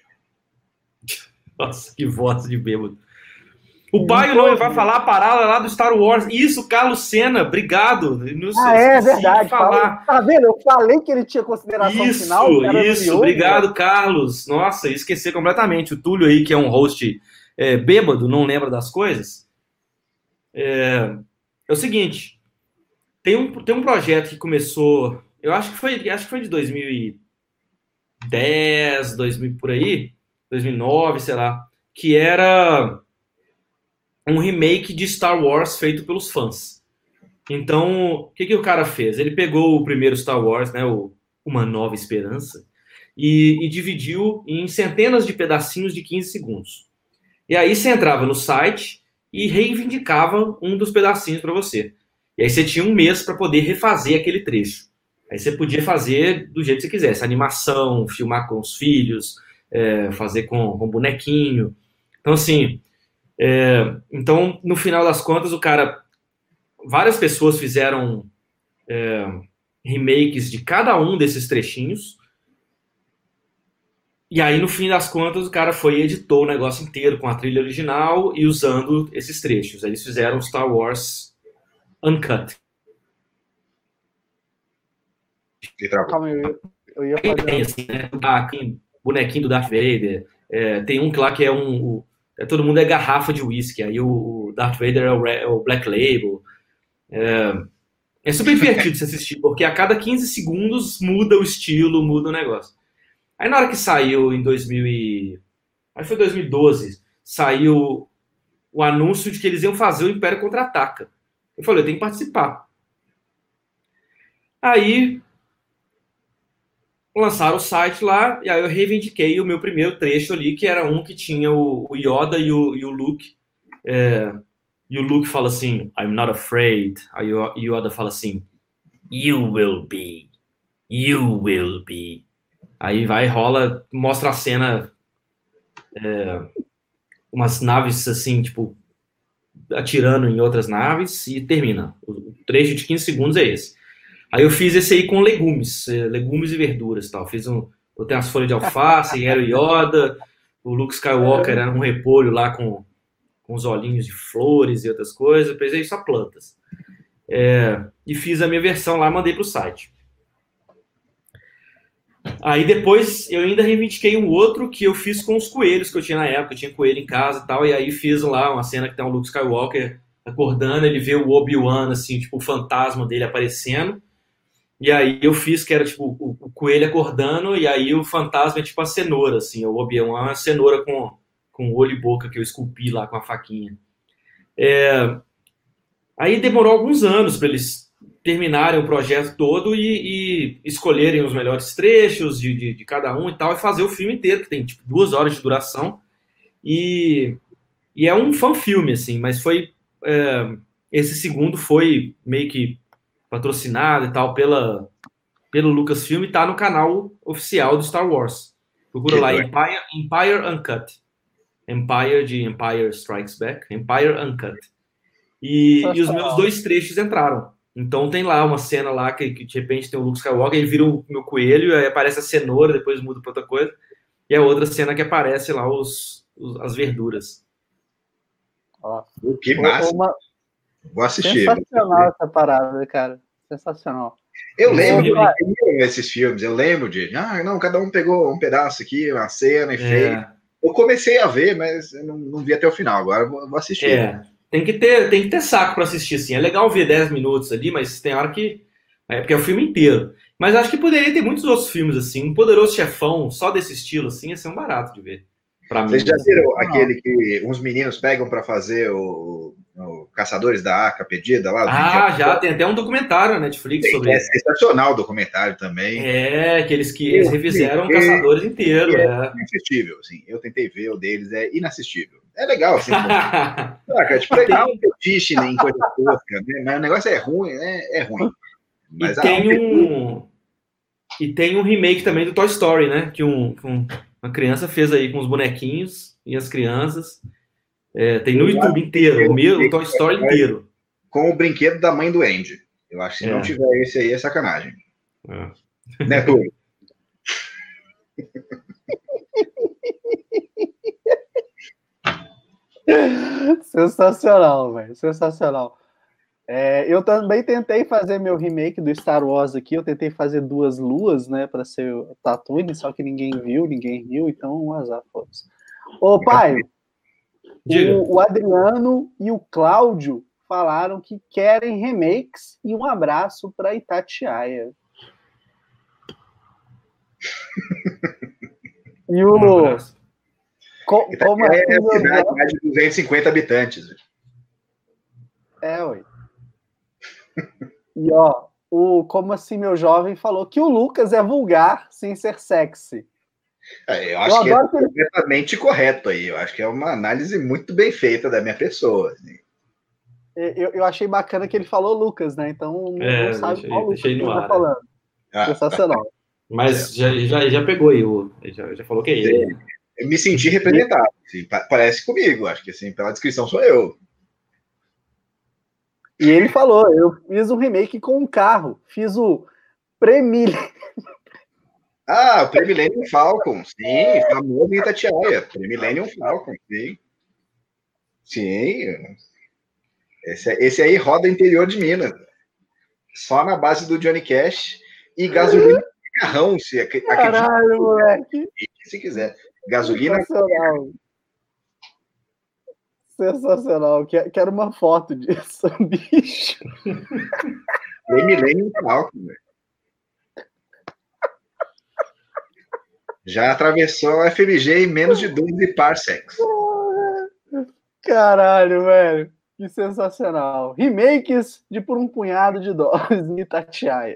Nossa, que voz de bêbado. O Paio não, ele vai falar a parada lá do Star Wars. Isso, Carlos Senna, obrigado. Não ah, é verdade. Falar. Tá vendo? Eu falei que ele tinha consideração isso, final. Isso, isso. Obrigado, velho. Carlos. Nossa, esqueci completamente. O Túlio aí, que é um host é, bêbado, não lembra das coisas. É, é o seguinte, tem um, tem um projeto que começou, eu acho que foi, acho que foi de dois mil e dez, dois mil por aí, dois mil e nove, sei lá, que era um remake de Star Wars feito pelos fãs. Então, o que, que o cara fez? Ele pegou o primeiro Star Wars, né, o Uma Nova Esperança, e, e dividiu em centenas de pedacinhos de quinze segundos. E aí você entrava no site e reivindicava um dos pedacinhos para você. E aí você tinha um mês para poder refazer aquele trecho. Aí você podia fazer do jeito que você quisesse. Animação, filmar com os filhos, é, fazer com, com bonequinho. Então, assim... É, então, no final das contas, o cara... Várias pessoas fizeram é, remakes de cada um desses trechinhos. E aí, no fim das contas, o cara foi e editou o negócio inteiro com a trilha original e usando esses trechos. Aí eles fizeram Star Wars Uncut. Calma, eu, eu ia fazer... Tem, assim, né? Tem bonequinho do Darth Vader. É, tem um lá que é um... O, é, todo mundo é garrafa de whisky. Aí o, o Darth Vader é o, é o Black Label. É, é super divertido se assistir, porque a cada quinze segundos muda o estilo, muda o negócio. Aí na hora que saiu em dois mil e... Aí foi dois mil e doze, saiu o anúncio de que eles iam fazer o Império Contra-Ataca. Eu falei, eu tenho que participar. Aí lançaram o site lá, e aí eu reivindiquei o meu primeiro trecho ali, que era um que tinha o, o Yoda e o, e o Luke. É, e o Luke fala assim, I'm not afraid. Aí o Yoda fala assim, you will be. You will be. Aí vai, rola, mostra a cena, é, umas naves assim, tipo, atirando em outras naves e termina. O trecho de quinze segundos é esse. Aí eu fiz esse aí com legumes, legumes e verduras e tal. Fiz um, botei umas folhas de alface, era o Yoda, o Luke Skywalker era um repolho lá com, com os olhinhos de flores e outras coisas. Eu fiz só plantas. É, e fiz a minha versão lá, mandei pro site. Aí depois eu ainda reivindiquei um outro que eu fiz com os coelhos que eu tinha na época. Eu tinha coelho em casa e tal, e aí fiz lá uma cena que tem o Luke Skywalker acordando, ele vê o Obi-Wan, assim, tipo, o fantasma dele aparecendo. E aí eu fiz que era, tipo, o, o coelho acordando, e aí o fantasma é tipo a cenoura, assim, o Obi-Wan é uma cenoura com, com olho e boca que eu esculpi lá com a faquinha. É... Aí demorou alguns anos para eles terminarem o projeto todo e, e escolherem os melhores trechos de, de, de cada um e tal, e fazer o filme inteiro, que tem tipo duas horas de duração, e, e é um fan-filme, assim, mas foi, é, esse segundo foi meio que patrocinado e tal pela, pelo Lucasfilm, e tá no canal oficial do Star Wars. Procura que lá, Empire, Empire Uncut. Empire de Empire Strikes Back, Empire Uncut. E, e os meus dois trechos entraram. Então tem lá uma cena lá que, que de repente tem o Luke Skywalker, ele vira o meu coelho, aí aparece a cenoura, depois muda para outra coisa. E a outra cena que aparece lá os, os as verduras. Ó, que massa. Uma... Vou assistir. Sensacional essa parada, cara. Sensacional. Eu lembro de esses filmes, eu lembro de, ah, não, cada um pegou um pedaço aqui, uma cena e é. fez. Eu comecei a ver, mas eu não, não vi até o final, agora eu vou, vou assistir. É. Tem que ter, tem que ter saco para assistir, assim. É legal ver dez minutos ali, mas tem hora que... É porque é o filme inteiro. Mas acho que poderia ter muitos outros filmes, assim. Um Poderoso Chefão, só desse estilo, assim, ia ser um barato de ver. Pra Vocês mim, já assim. viram não. aquele que uns meninos pegam para fazer o, o Caçadores da Arca Perdida? Lá, ah, já. Tem até um documentário na Netflix tem, sobre é isso. É sensacional o documentário também. É, aqueles que eles refizeram é, Caçadores inteiro. É, é inassistível, assim. Eu tentei ver o deles, é inassistível. É legal, assim. Saca, tipo, legal um fetiche em coisa tosca, né? Mas o negócio é ruim, né? É ruim. Mas e tem um... E tem um remake também do Toy Story, né? Que, um, que um, uma criança fez aí com os bonequinhos e as crianças. É, tem no YouTube inteiro, o, meu, o Toy Story inteiro. Com o brinquedo da mãe do Andy. Eu acho que se é. não tiver esse aí, é sacanagem. É. Né, Túlio? Sensacional, velho. Sensacional. É, eu também tentei fazer meu remake do Star Wars aqui. Eu tentei fazer duas luas, né, para ser o Tatooine, só que ninguém viu, ninguém riu, então um azar, foda-se. Ô, pai, o, o Adriano e o Cláudio falaram que querem remakes e um abraço para Itatiaia. E o. Um Co como é a cidade mais de duzentos e cinquenta habitantes. É, ué. E ó, o Como Assim Meu Jovem falou que o Lucas é vulgar sem ser sexy. É, eu acho eu que é completamente ele... correto aí. Eu acho que é uma análise muito bem feita da minha pessoa. Assim. Eu, eu achei bacana que ele falou Lucas, né? Então não, é, não sabe deixei, qual Lucas ele tá falando. Ah. Sensacional. Mas é. já, já, já pegou aí, o, já, já falou que é ele. Eu me senti representado. Assim, parece comigo, acho que assim, pela descrição sou eu. E ele falou, eu fiz um remake com um carro, fiz o Premillennium. Ah, o Premillennium Falcon, sim, famoso em Itatiaia. Premillennium Falcon, sim. Sim. Esse, esse aí roda interior de Minas. Só na base do Johnny Cash e gasolina de carrão, se acredita. Caralho, moleque. Se quiser. Gasolina. Sensacional. Sensacional. Quero uma foto disso, bicho. Premillennium Falcon, velho. Já atravessou a F M G em menos de doze parsecs. Caralho, velho. Que sensacional. Remakes de Por um Punhado de Dólares em Itatiaia.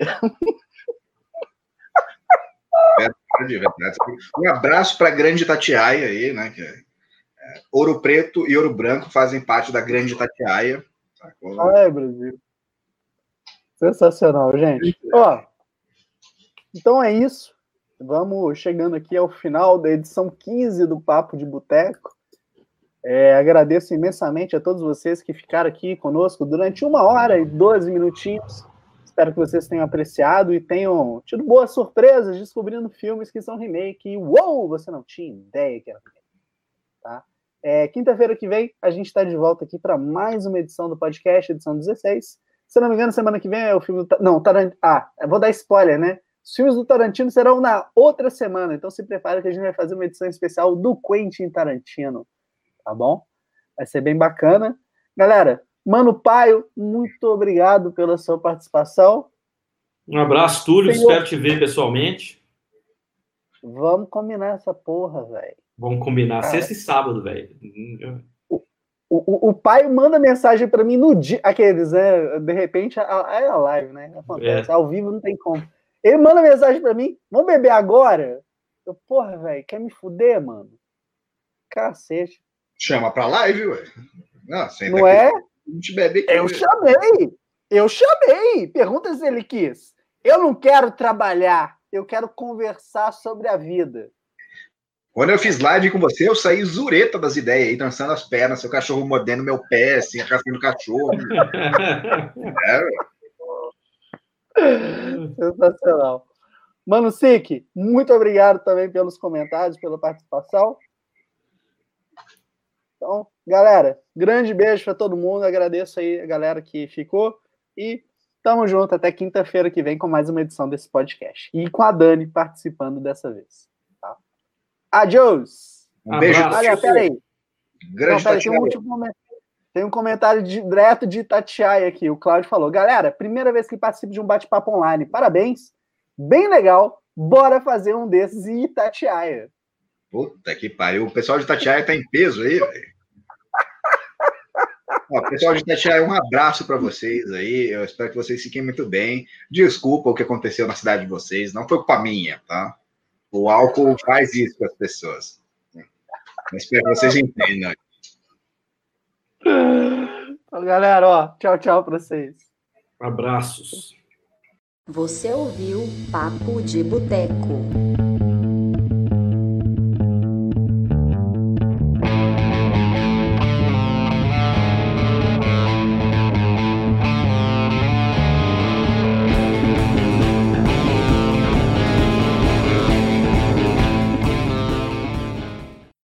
Verdade, verdade. Um abraço para a Grande Itatiaia aí, né? Que é, é, Ouro Preto e Ouro Branco fazem parte da Grande Itatiaia. Ai, Brasil. Sensacional, gente. Ó, então é isso. Vamos chegando aqui ao final da edição quinze do Papo de Boteco. É, agradeço imensamente a todos vocês que ficaram aqui conosco durante uma hora e doze minutinhos. Espero que vocês tenham apreciado e tenham tido boas surpresas descobrindo filmes que são remake. E, uou, você não tinha ideia que era remake. Tá? É, quinta-feira que vem, a gente está de volta aqui para mais uma edição do podcast, edição dezesseis. Se não me engano, semana que vem é o filme... Do... Não, Tarantino... Ah, eu vou dar spoiler, né? Os filmes do Tarantino serão na outra semana, então se prepara que a gente vai fazer uma edição especial do Quentin Tarantino, tá bom? Vai ser bem bacana. Galera, Mano Paio, muito obrigado pela sua participação. Um abraço, Túlio, Senhor... espero te ver pessoalmente. Vamos combinar essa porra, velho. Vamos combinar, cara. Sexta e sábado, velho. O, o, o Paio manda mensagem para mim no dia, aqueles, né? De repente, é a, a live, né? Acontece, é. Ao vivo não tem como. Ele manda mensagem pra mim, vamos beber agora? Eu, porra, velho, quer me fuder, mano? Cacete. Chama pra live, ué. Não, não é? A gente bebe aqui, eu ué. chamei, eu chamei. Pergunta se ele quis. Eu não quero trabalhar, eu quero conversar sobre a vida. Quando eu fiz live com você, eu saí zureta das ideias aí, dançando as pernas, seu cachorro mordendo meu pé, assim, arrastando o cachorro. É, ué. Sensacional. Mano Sique, muito obrigado também pelos comentários, pela participação. Então, galera, grande beijo para todo mundo. Agradeço aí a galera que ficou. E tamo junto até quinta-feira que vem com mais uma edição desse podcast. E com a Dani participando dessa vez. Tá? Adiós! Um beijo. Olha, peraí. Grande Não, peraí, tem um último momento. Tem um comentário direto de Itatiaia aqui. O Cláudio falou: galera, primeira vez que participo de um bate-papo online. Parabéns. Bem legal. Bora fazer um desses em Itatiaia. Puta que pariu. O pessoal de Itatiaia tá em peso aí, velho. Ó, pessoal de Itatiaia, um abraço para vocês aí. Eu espero que vocês fiquem muito bem. Desculpa o que aconteceu na cidade de vocês. Não foi culpa minha, tá? O álcool faz isso com as pessoas. Eu espero que vocês entendam. Então, galera, ó, tchau, tchau para vocês. Abraços. Você ouviu Papo de Boteco.